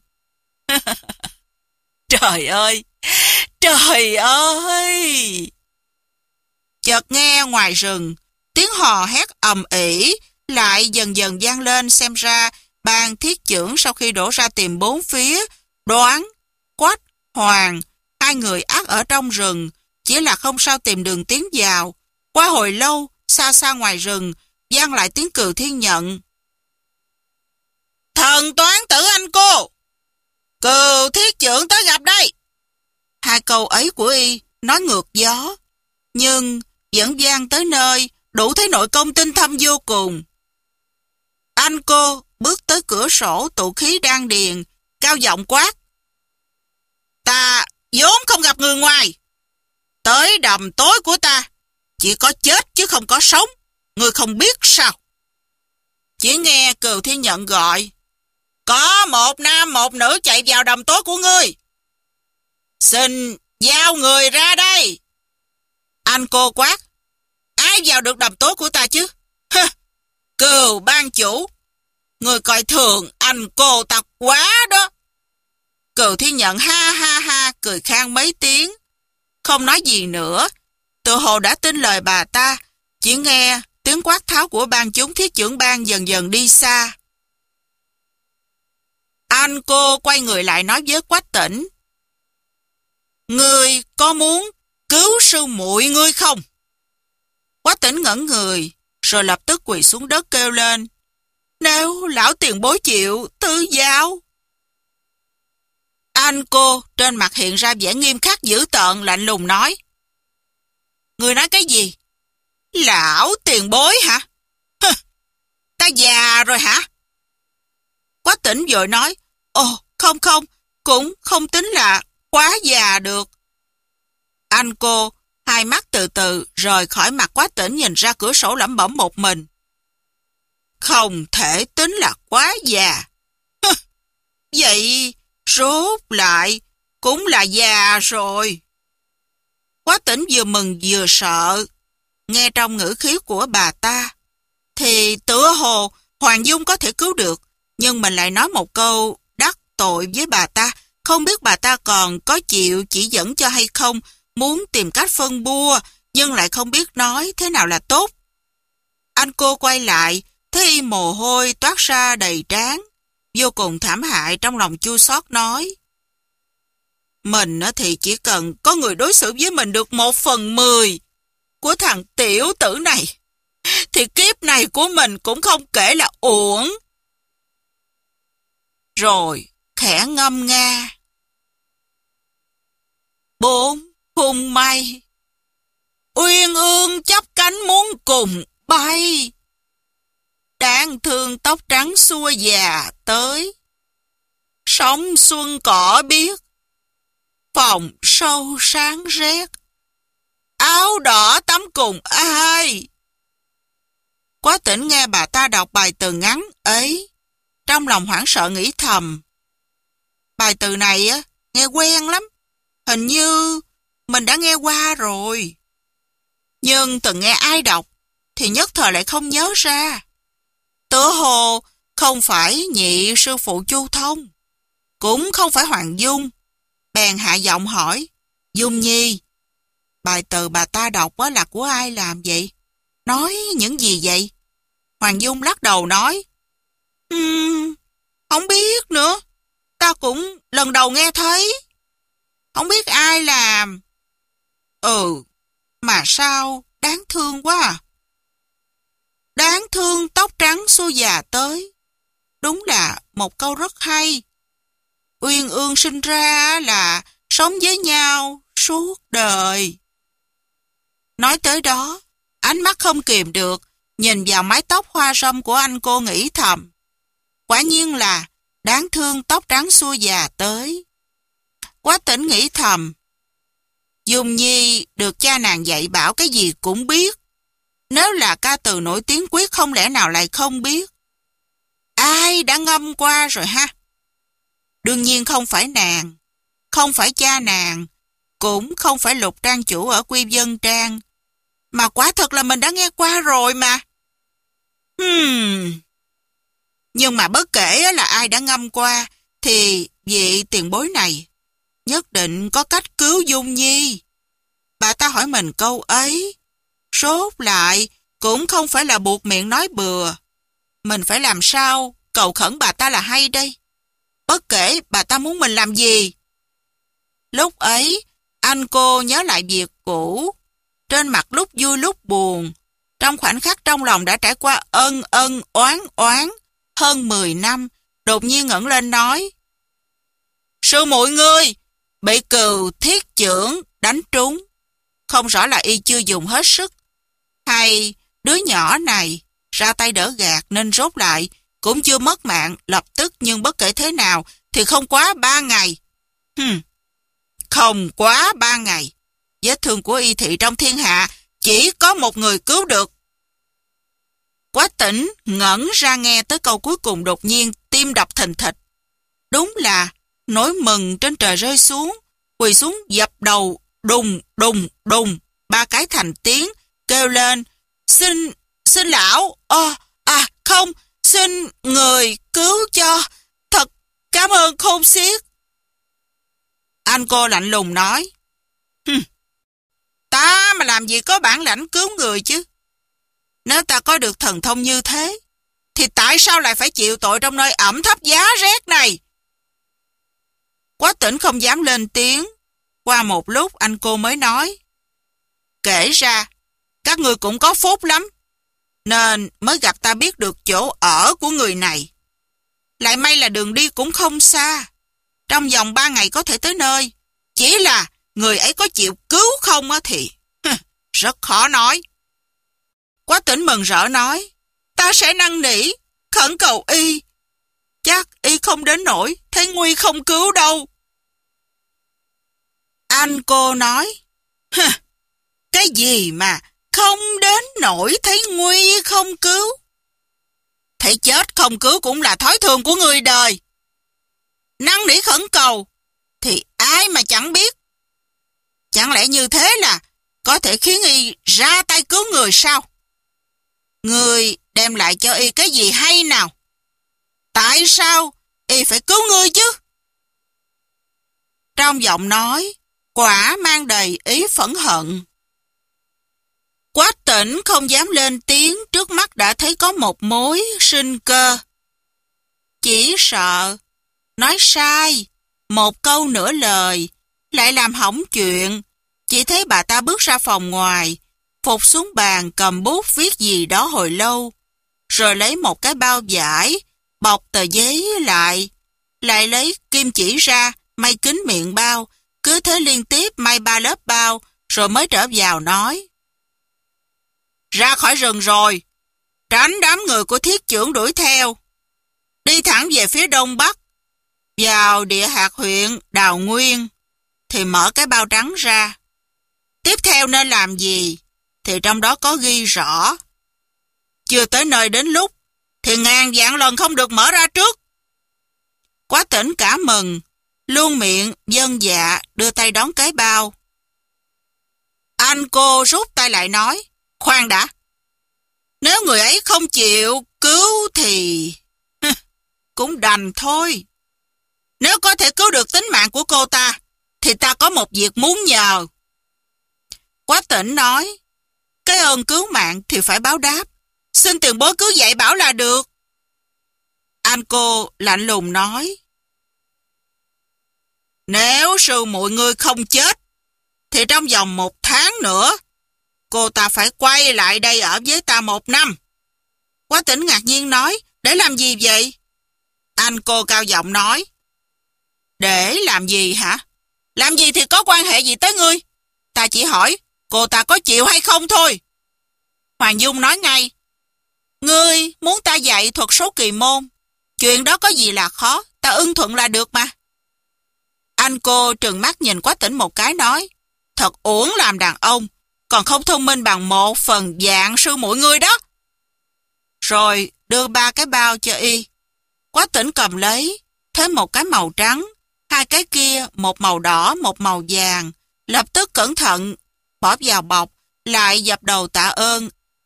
Trời ơi, trời ơi! Chợt nghe ngoài rừng, tiếng hò hét ầm ĩ lại dần dần vang lên, xem ra ban thiết chưởng sau khi đổ ra tìm bốn phía, đoán Quách, Hoàng, hai người ắt ở trong rừng, chỉ là không sao tìm đường tiến vào. Qua hồi lâu, xa xa ngoài rừng, vang lại tiếng Cừu Thiên Nhận. Thần toán tử anh cô! Cừu thiết chưởng tới gặp đây! Hai câu ấy của y nói ngược gió, nhưng vẫn vang tới nơi, đủ thấy nội công tinh thâm vô cùng. Anh cô bước tới cửa sổ tụ khí đan điền, cao giọng quát. Ta vốn không gặp người ngoài. Tới đầm tối của ta, chỉ có chết chứ không có sống. Ngươi không biết sao? Chỉ nghe Cừu Thiên Nhận gọi. Có một nam một nữ chạy vào đầm tối của ngươi. Xin giao người ra đây. Anh cô quát. Ai vào được đầm tối của ta chứ? Hơ, Cừu ban chủ, người coi thường anh cô ta quá đó. Cừu Thiên Nhận ha ha ha cười khang mấy tiếng, không nói gì nữa, tự hồ đã tin lời bà ta. Chỉ nghe tiếng quát tháo của ban chúng thiết chưởng ban dần dần đi xa. Anh cô quay người lại nói với Quách Tĩnh. Ngươi có muốn cứu sư muội ngươi không? Quách Tĩnh ngẩn người, rồi lập tức quỳ xuống đất kêu lên. Nếu lão tiền bối chịu, tư giao. Anh cô trên mặt hiện ra vẻ nghiêm khắc dữ tợn, lạnh lùng nói. Ngươi nói cái gì? Lão tiền bối hả? Hừ, ta già rồi hả? Quách Tĩnh vội nói. Ồ, không không, cũng không tính là quá già được. Anh cô hai mắt từ từ rời khỏi mặt Quách Tĩnh, nhìn ra cửa sổ lẩm bẩm một mình. Không thể tính là quá già. Hừ, vậy rốt lại cũng là già rồi. Quách Tĩnh vừa mừng vừa sợ. Nghe trong ngữ khí của bà ta thì tựa hồ Hoàng Dung có thể cứu được, nhưng mình lại nói một câu đắc tội với bà ta. Không biết bà ta còn có chịu chỉ dẫn cho hay không, muốn tìm cách phân bua, nhưng lại không biết nói thế nào là tốt. Anh cô quay lại, thấy mồ hôi toát ra đầy trán, vô cùng thảm hại, trong lòng chua xót nói. Mình thì chỉ cần có người đối xử với mình được một phần mười của thằng tiểu tử này, thì kiếp này của mình cũng không kể là uổng. Rồi khẽ ngâm nga. Bốn khung mây, uyên ương chắp cánh muốn cùng bay. Đáng thương tóc trắng xua già tới, sóng xuân cỏ biếc, phòng sâu sáng rét. Áo đỏ tắm cùng ai? Quách Tĩnh nghe bà ta đọc bài từ ngắn ấy, trong lòng hoảng sợ nghĩ thầm. Bài từ này á, nghe quen lắm. Hình như mình đã nghe qua rồi. Nhưng từng nghe ai đọc thì nhất thời lại không nhớ ra. Tựa hồ không phải nhị sư phụ Chu Thông, cũng không phải Hoàng Dung. Bèn hạ giọng hỏi. Dung Nhi, bài từ bà ta đọc á là của ai làm vậy? Nói những gì vậy? Hoàng Dung lắc đầu nói, um, không biết nữa. Ta cũng lần đầu nghe thấy. Không biết ai làm. Ừ, mà sao đáng thương quá à. Đáng thương tóc trắng xua già tới. Đúng là một câu rất hay. Uyên ương sinh ra là sống với nhau suốt đời. Nói tới đó, ánh mắt không kìm được, nhìn vào mái tóc hoa râm của anh cô nghĩ thầm. Quả nhiên là đáng thương tóc trắng xua già tới. Quách Tĩnh nghĩ thầm. Dung Nhi được cha nàng dạy bảo cái gì cũng biết. Nếu là ca từ nổi tiếng quyết không lẽ nào lại không biết. Ai đã ngâm qua rồi ha? Đương nhiên không phải nàng, không phải cha nàng, cũng không phải Lục trang chủ ở Quy Vân Trang. Mà quả thật là mình đã nghe qua rồi mà. Hmm. Nhưng mà bất kể là ai đã ngâm qua, thì vị tiền bối này nhất định có cách cứu Dung Nhi. Bà ta hỏi mình câu ấy, rốt lại cũng không phải là buộc miệng nói bừa. Mình phải làm sao cầu khẩn bà ta là hay đây. Bất kể bà ta muốn mình làm gì. Lúc ấy, anh cô nhớ lại việc cũ, trên mặt lúc vui lúc buồn. Trong khoảnh khắc trong lòng đã trải qua ân ân oán oán hơn mười năm, đột nhiên ngẩng lên nói: Sư muội ngươi bị Cừu Thiết Chưởng đánh trúng. Không rõ là y chưa dùng hết sức, hay đứa nhỏ này ra tay đỡ gạt nên rốt lại cũng chưa mất mạng lập tức, nhưng bất kể thế nào thì không quá ba ngày. Hmm. Không quá ba ngày. Vết thương của y thị trong thiên hạ chỉ có một người cứu được. Quách Tĩnh ngẩn ra nghe tới câu cuối cùng, đột nhiên tim đập thình thịch. Đúng là nỗi mừng trên trời rơi xuống, quỳ xuống dập đầu đùng đùng đùng ba cái thành tiếng, kêu lên: Xin, xin lão, à, à không, xin người cứu cho, thật cảm ơn khôn xiết. Anh cô lạnh lùng nói: Ta mà làm gì có bản lãnh cứu người chứ. Nếu ta có được thần thông như thế, thì tại sao lại phải chịu tội trong nơi ẩm thấp giá rét này? Quách Tĩnh không dám lên tiếng. Qua một lúc anh cô mới nói: Kể ra, các người cũng có phúc lắm, nên mới gặp ta biết được chỗ ở của người này. Lại may là đường đi cũng không xa, trong vòng ba ngày có thể tới nơi. Chỉ là người ấy có chịu cứu không thì rất khó nói. Quách Tĩnh mừng rỡ nói: Ta sẽ năn nỉ, khẩn cầu y. Chắc y không đến nỗi thấy nguy không cứu đâu. Anh cô nói: Cái gì mà không đến nỗi thấy nguy không cứu? Thấy chết không cứu cũng là thói thường của người đời. Năn nỉ khẩn cầu thì ai mà chẳng biết. Chẳng lẽ như thế là có thể khiến y ra tay cứu người sao? Người đem lại cho y cái gì hay nào? Tại sao y phải cứu ngươi chứ? Trong giọng nói quả mang đầy ý phẫn hận. Quách Tĩnh không dám lên tiếng, trước mắt đã thấy có một mối sinh cơ. Chỉ sợ nói sai một câu nửa lời lại làm hỏng chuyện. Chỉ thấy bà ta bước ra phòng ngoài, phục xuống bàn cầm bút viết gì đó hồi lâu, rồi lấy một cái bao vải bọc tờ giấy lại, lại lấy kim chỉ ra may kín miệng bao, cứ thế liên tiếp may ba lớp bao, rồi mới trở vào nói: Ra khỏi rừng rồi, tránh đám người của Thiết Chưởng đuổi theo, đi thẳng về phía đông bắc, vào địa hạt huyện Đào Nguyên, thì mở cái bao trắng ra. Tiếp theo nên làm gì thì trong đó có ghi rõ. Chưa tới nơi đến lúc thì ngàn vạn lần không được mở ra trước. Quách Tĩnh cả mừng, luôn miệng vâng dạ đưa tay đón cái bao. Anh cô rút tay lại nói: Khoan đã, nếu người ấy không chịu cứu thì cũng đành thôi. Nếu có thể cứu được tính mạng của cô ta thì ta có một việc muốn nhờ. Quách Tĩnh nói, cái ơn cứu mạng thì phải báo đáp. Xin tiền bối cứ dạy bảo là được. Anh cô lạnh lùng nói, nếu sư muội ngươi không chết, thì trong vòng một tháng nữa, cô ta phải quay lại đây ở với ta một năm. Quách Tĩnh ngạc nhiên nói, để làm gì vậy? Anh cô cao giọng nói, để làm gì hả? Làm gì thì có quan hệ gì tới ngươi? Ta chỉ hỏi, cô ta có chịu hay không thôi. Hoàng Dung nói ngay, ngươi muốn ta dạy thuật số kỳ môn, chuyện đó có gì là khó, ta ưng thuận là được mà. Anh cô trừng mắt nhìn Quách Tĩnh một cái nói, thật uổng làm đàn ông, còn không thông minh bằng một phần dạng sư muội ngươi đó. Rồi đưa ba cái bao cho y. Quách Tĩnh cầm lấy, thêm một cái màu trắng, hai cái kia một màu đỏ, một màu vàng, lập tức cẩn thận, bỏ vào bọc, lại dập đầu tạ ơn.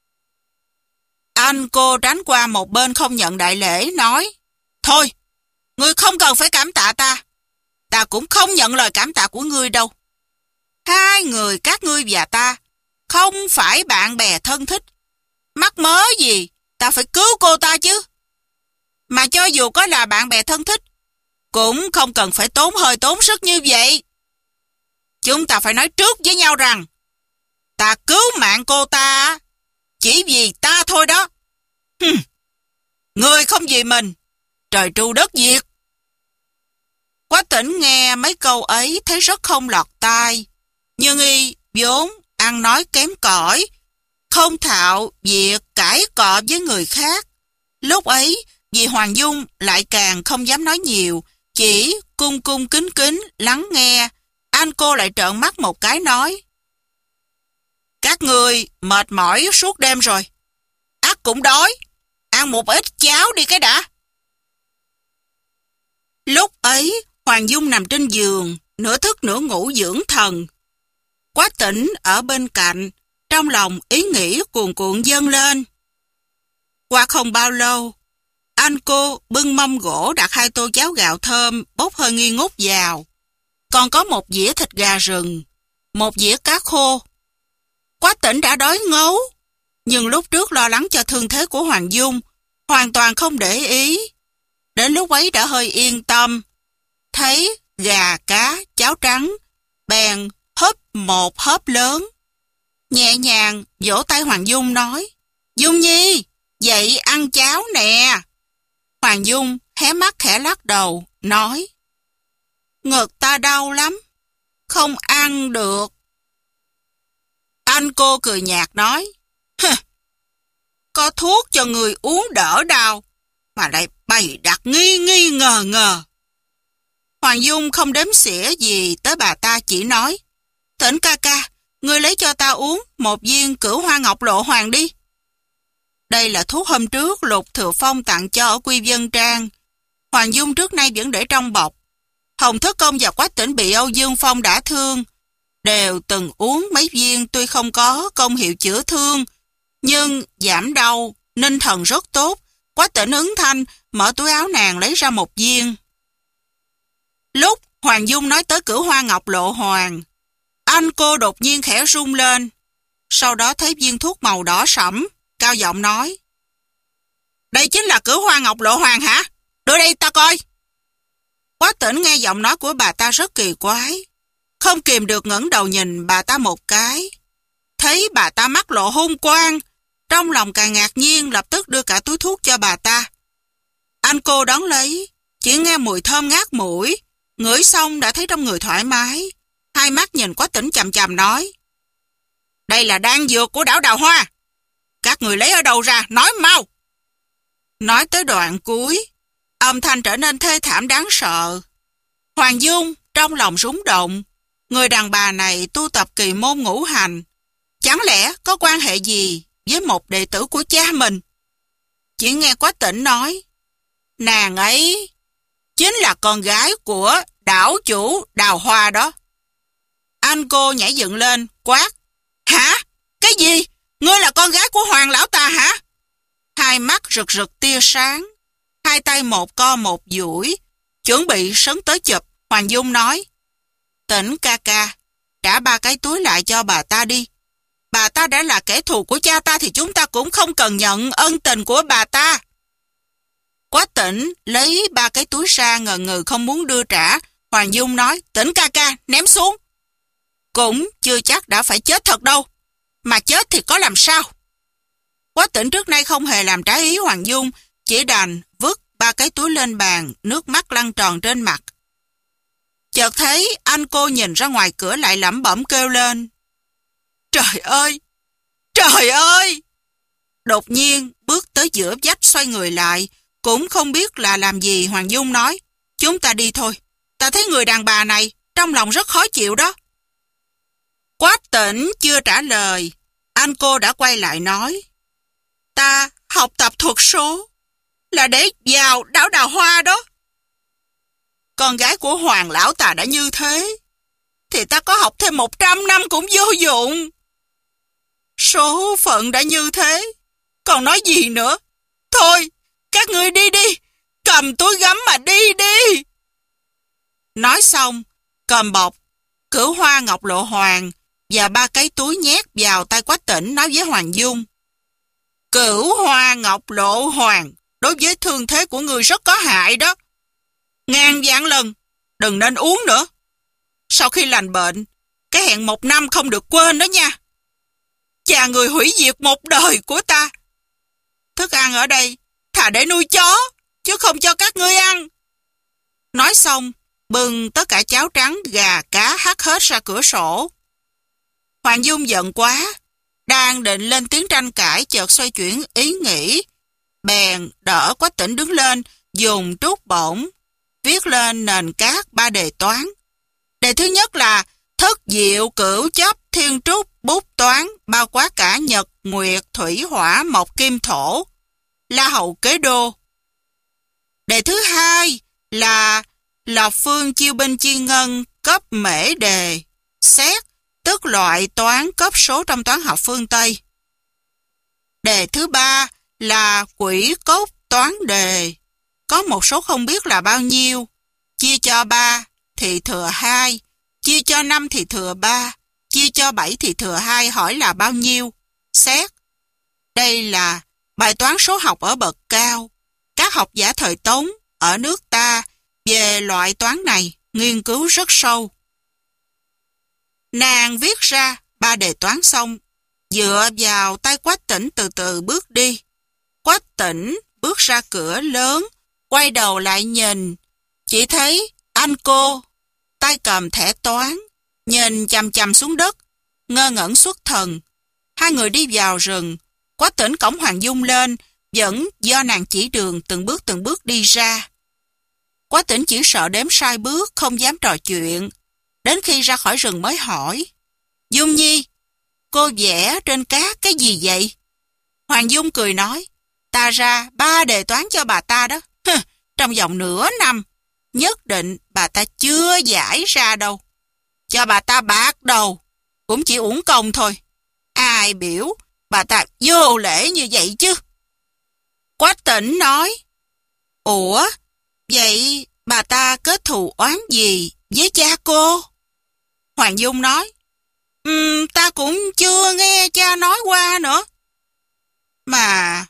Anh cô tránh qua một bên không nhận đại lễ, nói, thôi, ngươi không cần phải cảm tạ ta, ta cũng không nhận lời cảm tạ của ngươi đâu. Hai người các ngươi và ta không phải bạn bè thân thích, mắc mớ gì ta phải cứu cô ta chứ. Mà cho dù có là bạn bè thân thích, cũng không cần phải tốn hơi tốn sức như vậy. Chúng ta phải nói trước với nhau rằng, ta cứu mạng cô ta chỉ vì ta thôi đó. Hừm. Người không vì mình, trời tru đất diệt. Quách Tĩnh nghe mấy câu ấy thấy rất không lọt tai, nhưng y vốn ăn nói kém cỏi, không thạo việc cãi cọ với người khác. Lúc ấy, vì Hoàng Dung lại càng không dám nói nhiều, chỉ cung cung kính kính lắng nghe. Anh cô lại trợn mắt một cái nói, các người mệt mỏi suốt đêm rồi, ắt cũng đói, ăn một ít cháo đi cái đã. Lúc ấy, Hoàng Dung nằm trên giường, nửa thức nửa ngủ dưỡng thần. Quách Tĩnh ở bên cạnh, trong lòng ý nghĩ cuồn cuộn dâng lên. Qua không bao lâu, anh cô bưng mâm gỗ đặt hai tô cháo gạo thơm bốc hơi nghi ngút vào. Còn có một dĩa thịt gà rừng, một dĩa cá khô. Quách Tĩnh đã đói ngấu, nhưng lúc trước lo lắng cho thương thế của Hoàng Dung, hoàn toàn không để ý. Đến lúc ấy đã hơi yên tâm, thấy gà cá cháo trắng, bèn hớp một hớp lớn. Nhẹ nhàng vỗ tay Hoàng Dung nói, Dung Nhi, dậy ăn cháo nè. Hoàng Dung hé mắt khẽ lắc đầu, nói, ngực ta đau lắm, không ăn được. Anh cô cười nhạt nói, có thuốc cho người uống đỡ đau, mà lại bày đặt nghi nghi ngờ ngờ. Hoàng Dung không đếm xỉa gì tới bà ta, chỉ nói, Tĩnh ca ca, ngươi lấy cho ta uống một viên cửu hoa ngọc lộ hoàng đi. Đây là thuốc hôm trước Lục Thừa Phong tặng cho ở Quy Vân Trang. Hoàng Dung trước nay vẫn để trong bọc. Hồng Thất Công và Quách Tĩnh bị Âu Dương Phong đã thương, đều từng uống mấy viên, tuy không có công hiệu chữa thương, nhưng giảm đau, ninh thần rất tốt. Quách Tĩnh ứng thanh, mở túi áo nàng lấy ra một viên. Lúc Hoàng Dung nói tới cửu hoa ngọc lộ hoàng, anh cô đột nhiên khẽ rung lên, sau đó thấy viên thuốc màu đỏ sẫm, cao giọng nói, đây chính là cửu hoa ngọc lộ hoàng hả? Đưa đây ta coi. Quách Tĩnh nghe giọng nói của bà ta rất kỳ quái, không kìm được ngẩng đầu nhìn bà ta một cái. Thấy bà ta mắt lộ hung quang, trong lòng càng ngạc nhiên, lập tức đưa cả túi thuốc cho bà ta. Anh cô đón lấy, chỉ nghe mùi thơm ngát mũi, ngửi xong đã thấy trong người thoải mái. Hai mắt nhìn Quách Tĩnh chằm chằm nói, đây là đan dược của đảo Đào Hoa, các người lấy ở đâu ra, nói mau. Nói tới đoạn cuối, âm thanh trở nên thê thảm đáng sợ. Hoàng Dung trong lòng rúng động, người đàn bà này tu tập kỳ môn ngũ hành, chẳng lẽ có quan hệ gì với một đệ tử của cha mình? Chỉ nghe Quách Tĩnh nói, nàng ấy chính là con gái của đảo chủ Đào Hoa đó. Anh cô nhảy dựng lên, quát, hả? Cái gì? Ngươi là con gái của Hoàng lão ta hả? Hai mắt rực rực tia sáng, hai tay một co một duỗi, chuẩn bị sấn tới chụp. Hoàng Dung nói, Tỉnh ca ca, trả ba cái túi lại cho bà ta đi. Bà ta đã là kẻ thù của cha ta thì chúng ta cũng không cần nhận ân tình của bà ta. Quách Tỉnh lấy ba cái túi ra ngờ ngừ không muốn đưa trả. Hoàng Dung nói, Tỉnh ca ca, ném xuống. Cũng chưa chắc đã phải chết thật đâu. Mà chết thì có làm sao? Quách Tỉnh trước nay không hề làm trái ý Hoàng Dung, chỉ đành vứt ba cái túi lên bàn, nước mắt lăn tròn trên mặt. Chợt thấy anh cô nhìn ra ngoài cửa lại lẩm bẩm kêu lên. Trời ơi! Trời ơi! Đột nhiên bước tới giữa vách xoay người lại, cũng không biết là làm gì. Hoàng Dung nói, chúng ta đi thôi. Ta thấy người đàn bà này trong lòng rất khó chịu đó. Quách Tỉnh chưa trả lời, anh cô đã quay lại nói, ta học tập thuật số là để vào đảo Đào Hoa đó. Con gái của Hoàng lão ta đã như thế, thì ta có học thêm một trăm năm cũng vô dụng. Số phận đã như thế, còn nói gì nữa? Thôi, các ngươi đi đi, cầm túi gấm mà đi đi. Nói xong, cầm bọc, Cửu Hoa Ngọc Lộ Hoàng và ba cái túi nhét vào tay Quách Tỉnh, nói với Hoàng Dung. Cửu Hoa Ngọc Lộ Hoàng, đối với thương thế của người rất có hại đó. Ngàn vạn lần, đừng nên uống nữa. Sau khi lành bệnh, cái hẹn một năm không được quên đó nha. Cha người hủy diệt một đời của ta. Thức ăn ở đây, thà để nuôi chó, chứ không cho các ngươi ăn. Nói xong, bưng tất cả cháo trắng, gà, cá hắt hết ra cửa sổ. Hoàng Dung giận quá, đang định lên tiếng tranh cãi, chợt xoay chuyển ý nghĩ. Bèn đỡ Quách Tỉnh đứng lên, dùng trút bổng, viết lên nền cát ba đề toán. Đề thứ nhất là thất diệu cửu chấp thiên trúc bút toán, bao quát cả nhật, nguyệt, thủy, hỏa, mộc, kim, thổ, la hậu kế đô. Đề thứ hai là lập phương chiêu binh chi ngân cấp mễ đề, xét, tức loại toán cấp số trong toán học phương Tây. Đề thứ ba là quỹ cốt toán đề, có một số không biết là bao nhiêu, chia cho ba thì thừa hai, chia cho năm thì thừa ba, chia cho bảy thì thừa hai, hỏi là bao nhiêu? Xét. Đây là bài toán số học ở bậc cao. Các học giả thời Tống ở nước ta về loại toán này nghiên cứu rất sâu. Nàng viết ra ba đề toán xong, dựa vào tay Quách Tỉnh từ từ bước đi. Quách Tỉnh bước ra cửa lớn, quay đầu lại nhìn, chỉ thấy anh cô tay cầm thẻ toán, nhìn chằm chằm xuống đất, ngơ ngẩn xuất thần. Hai người đi vào rừng, Quách Tỉnh cõng Hoàng Dung lên, vẫn do nàng chỉ đường từng bước từng bước đi ra. Quách Tỉnh chỉ sợ đếm sai bước, không dám trò chuyện. Đến khi ra khỏi rừng mới hỏi, Dung Nhi, cô vẽ trên cát cái gì vậy? Hoàng Dung cười nói, ta ra ba đề toán cho bà ta đó. Hừ, trong vòng nửa năm, nhất định bà ta chưa giải ra đâu. Cho bà ta bạc đầu, cũng chỉ uổng công thôi. Ai biểu bà ta vô lễ như vậy chứ? Quách Tỉnh nói, ủa, vậy bà ta kết thù oán gì với cha cô? Hoàng Dung nói, um, ta cũng chưa nghe cha nói qua nữa. Mà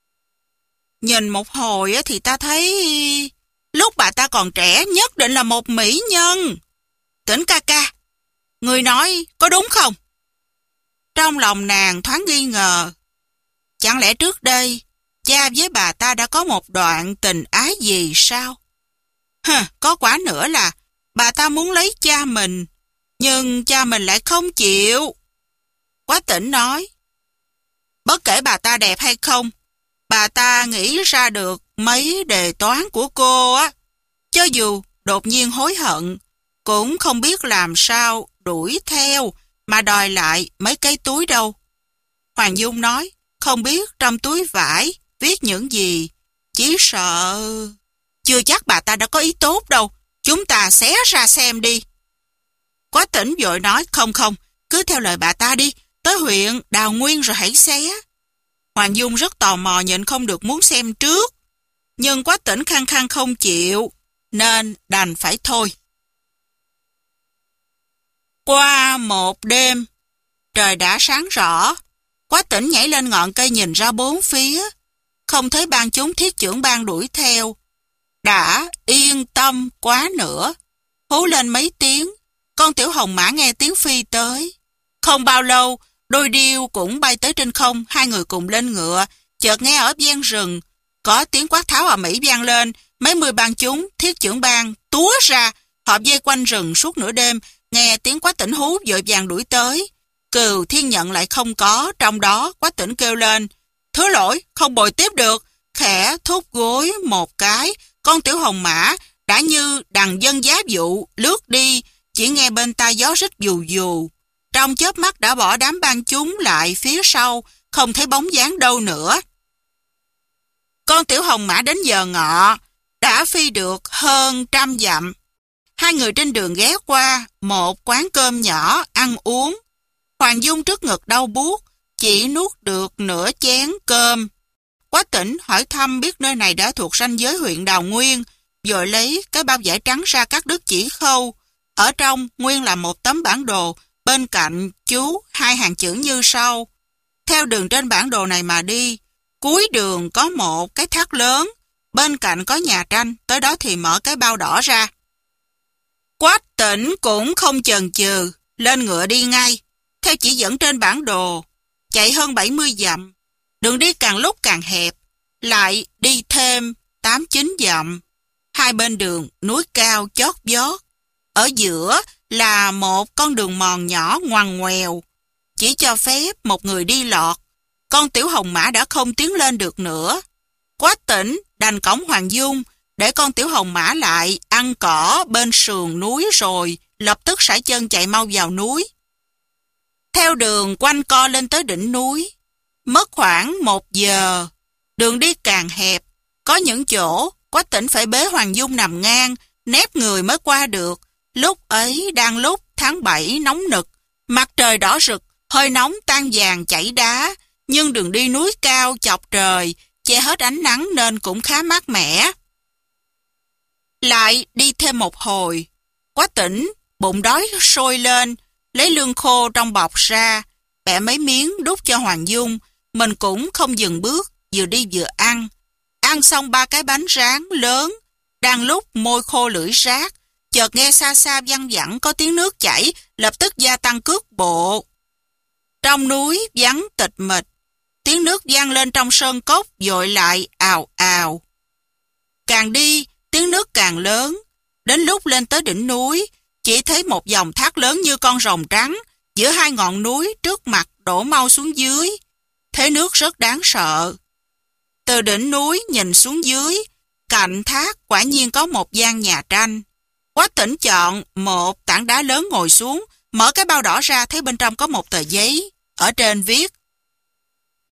nhìn một hồi thì ta thấy lúc bà ta còn trẻ nhất định là một mỹ nhân. Tỉnh ca ca, người nói có đúng không? Trong lòng nàng thoáng nghi ngờ. Chẳng lẽ trước đây cha với bà ta đã có một đoạn tình ái gì sao? Hừ, có quả nữa là bà ta muốn lấy cha mình, nhưng cha mình lại không chịu. Quách Tỉnh nói, bất kể bà ta đẹp hay không, bà ta nghĩ ra được mấy đề toán của cô á, cho dù đột nhiên hối hận, cũng không biết làm sao đuổi theo mà đòi lại mấy cái túi đâu. Hoàng Dung nói, không biết trong túi vải viết những gì, chỉ sợ... Chưa chắc bà ta đã có ý tốt đâu, chúng ta xé ra xem đi. Quách Tỉnh vội nói, không không, cứ theo lời bà ta đi, tới huyện Đào Nguyên rồi hãy xé. Hoàng Dung rất tò mò, nhịn không được muốn xem trước, nhưng Quách Tỉnh khăng khăng không chịu, nên đành phải thôi. Qua một đêm, trời đã sáng rõ. Quách Tĩnh nhảy lên ngọn cây nhìn ra bốn phía, không thấy ban chúng thiết chưởng bang đuổi theo. Đã yên tâm quá nữa. Hú lên mấy tiếng, con tiểu hồng mã nghe tiếng phi tới. Không bao lâu, đôi điêu cũng bay tới trên không, hai người cùng lên ngựa. Chợt nghe ở ven rừng có tiếng quát tháo ầm ĩ vang lên. Mấy mươi bang chúng thiết chưởng bang túa ra, họ vây quanh rừng suốt nửa đêm. Nghe tiếng Quách Tĩnh hú vội vàng đuổi tới. Cừu Thiên Nhận lại không có trong đó. Quách Tĩnh kêu lên: "Thứ lỗi, không bồi tiếp được." Khẽ thúc gối một cái, con tiểu hồng mã đã như đằng dân giá vụ lướt đi. Chỉ nghe bên tai gió rít dù dù. Trong chớp mắt đã bỏ đám bang chúng lại phía sau, không thấy bóng dáng đâu nữa. Con tiểu hồng mã đến giờ ngọ đã phi được hơn trăm dặm. Hai người trên đường ghé qua một quán cơm nhỏ ăn uống. Hoàng Dung trước ngực đau buốt, chỉ nuốt được nửa chén cơm. Quách Tĩnh hỏi thăm biết nơi này đã thuộc ranh giới huyện Đào Nguyên, rồi lấy cái bao vải trắng ra cắt đứt chỉ khâu. Ở trong nguyên là một tấm bản đồ, bên cạnh chú hai hàng chữ như sau: theo đường trên bản đồ này mà đi, cuối đường có một cái thác lớn, bên cạnh có nhà tranh, tới đó thì mở cái bao đỏ ra. Quách Tĩnh cũng không chần chừ, lên ngựa đi ngay, theo chỉ dẫn trên bản đồ, chạy hơn bảy mươi dặm. Đường đi càng lúc càng hẹp, lại đi thêm tám chín dặm. Hai bên đường núi cao chót vót, ở giữa là một con đường mòn nhỏ ngoằn ngoèo, chỉ cho phép một người đi lọt. Con tiểu hồng mã đã không tiến lên được nữa. Quách Tĩnh đành cõng Hoàng Dung để con tiểu hồng mã lại ăn cỏ bên sườn núi, rồi lập tức sải chân chạy mau vào núi. Theo đường quanh co lên tới đỉnh núi, mất khoảng một giờ. Đường đi càng hẹp, có những chỗ Quách Tĩnh phải bế Hoàng Dung nằm ngang, nép người mới qua được. Lúc ấy đang lúc tháng bảy nóng nực, mặt trời đỏ rực, hơi nóng tan vàng chảy đá, nhưng đường đi núi cao chọc trời, che hết ánh nắng nên cũng khá mát mẻ. Lại đi thêm một hồi, Quách Tĩnh bụng đói sôi lên, lấy lương khô trong bọc ra, bẻ mấy miếng đút cho Hoàng Dung. Mình cũng không dừng bước, vừa đi vừa ăn. Ăn xong ba cái bánh rán lớn, đang lúc môi khô lưỡi rát, chợt nghe xa xa văng vẳng có tiếng nước chảy, lập tức gia tăng cước bộ. Trong núi vắng tịch mịch, tiếng nước vang lên trong sơn cốc dội lại ào ào. Càng đi, tiếng nước càng lớn. Đến lúc lên tới đỉnh núi, chỉ thấy một dòng thác lớn như con rồng trắng giữa hai ngọn núi trước mặt đổ mau xuống dưới. Thế nước rất đáng sợ. Từ đỉnh núi nhìn xuống dưới, cạnh thác quả nhiên có một gian nhà tranh. Quách Tĩnh chọn một tảng đá lớn ngồi xuống, mở cái bao đỏ ra, thấy bên trong có một tờ giấy. Ở trên viết: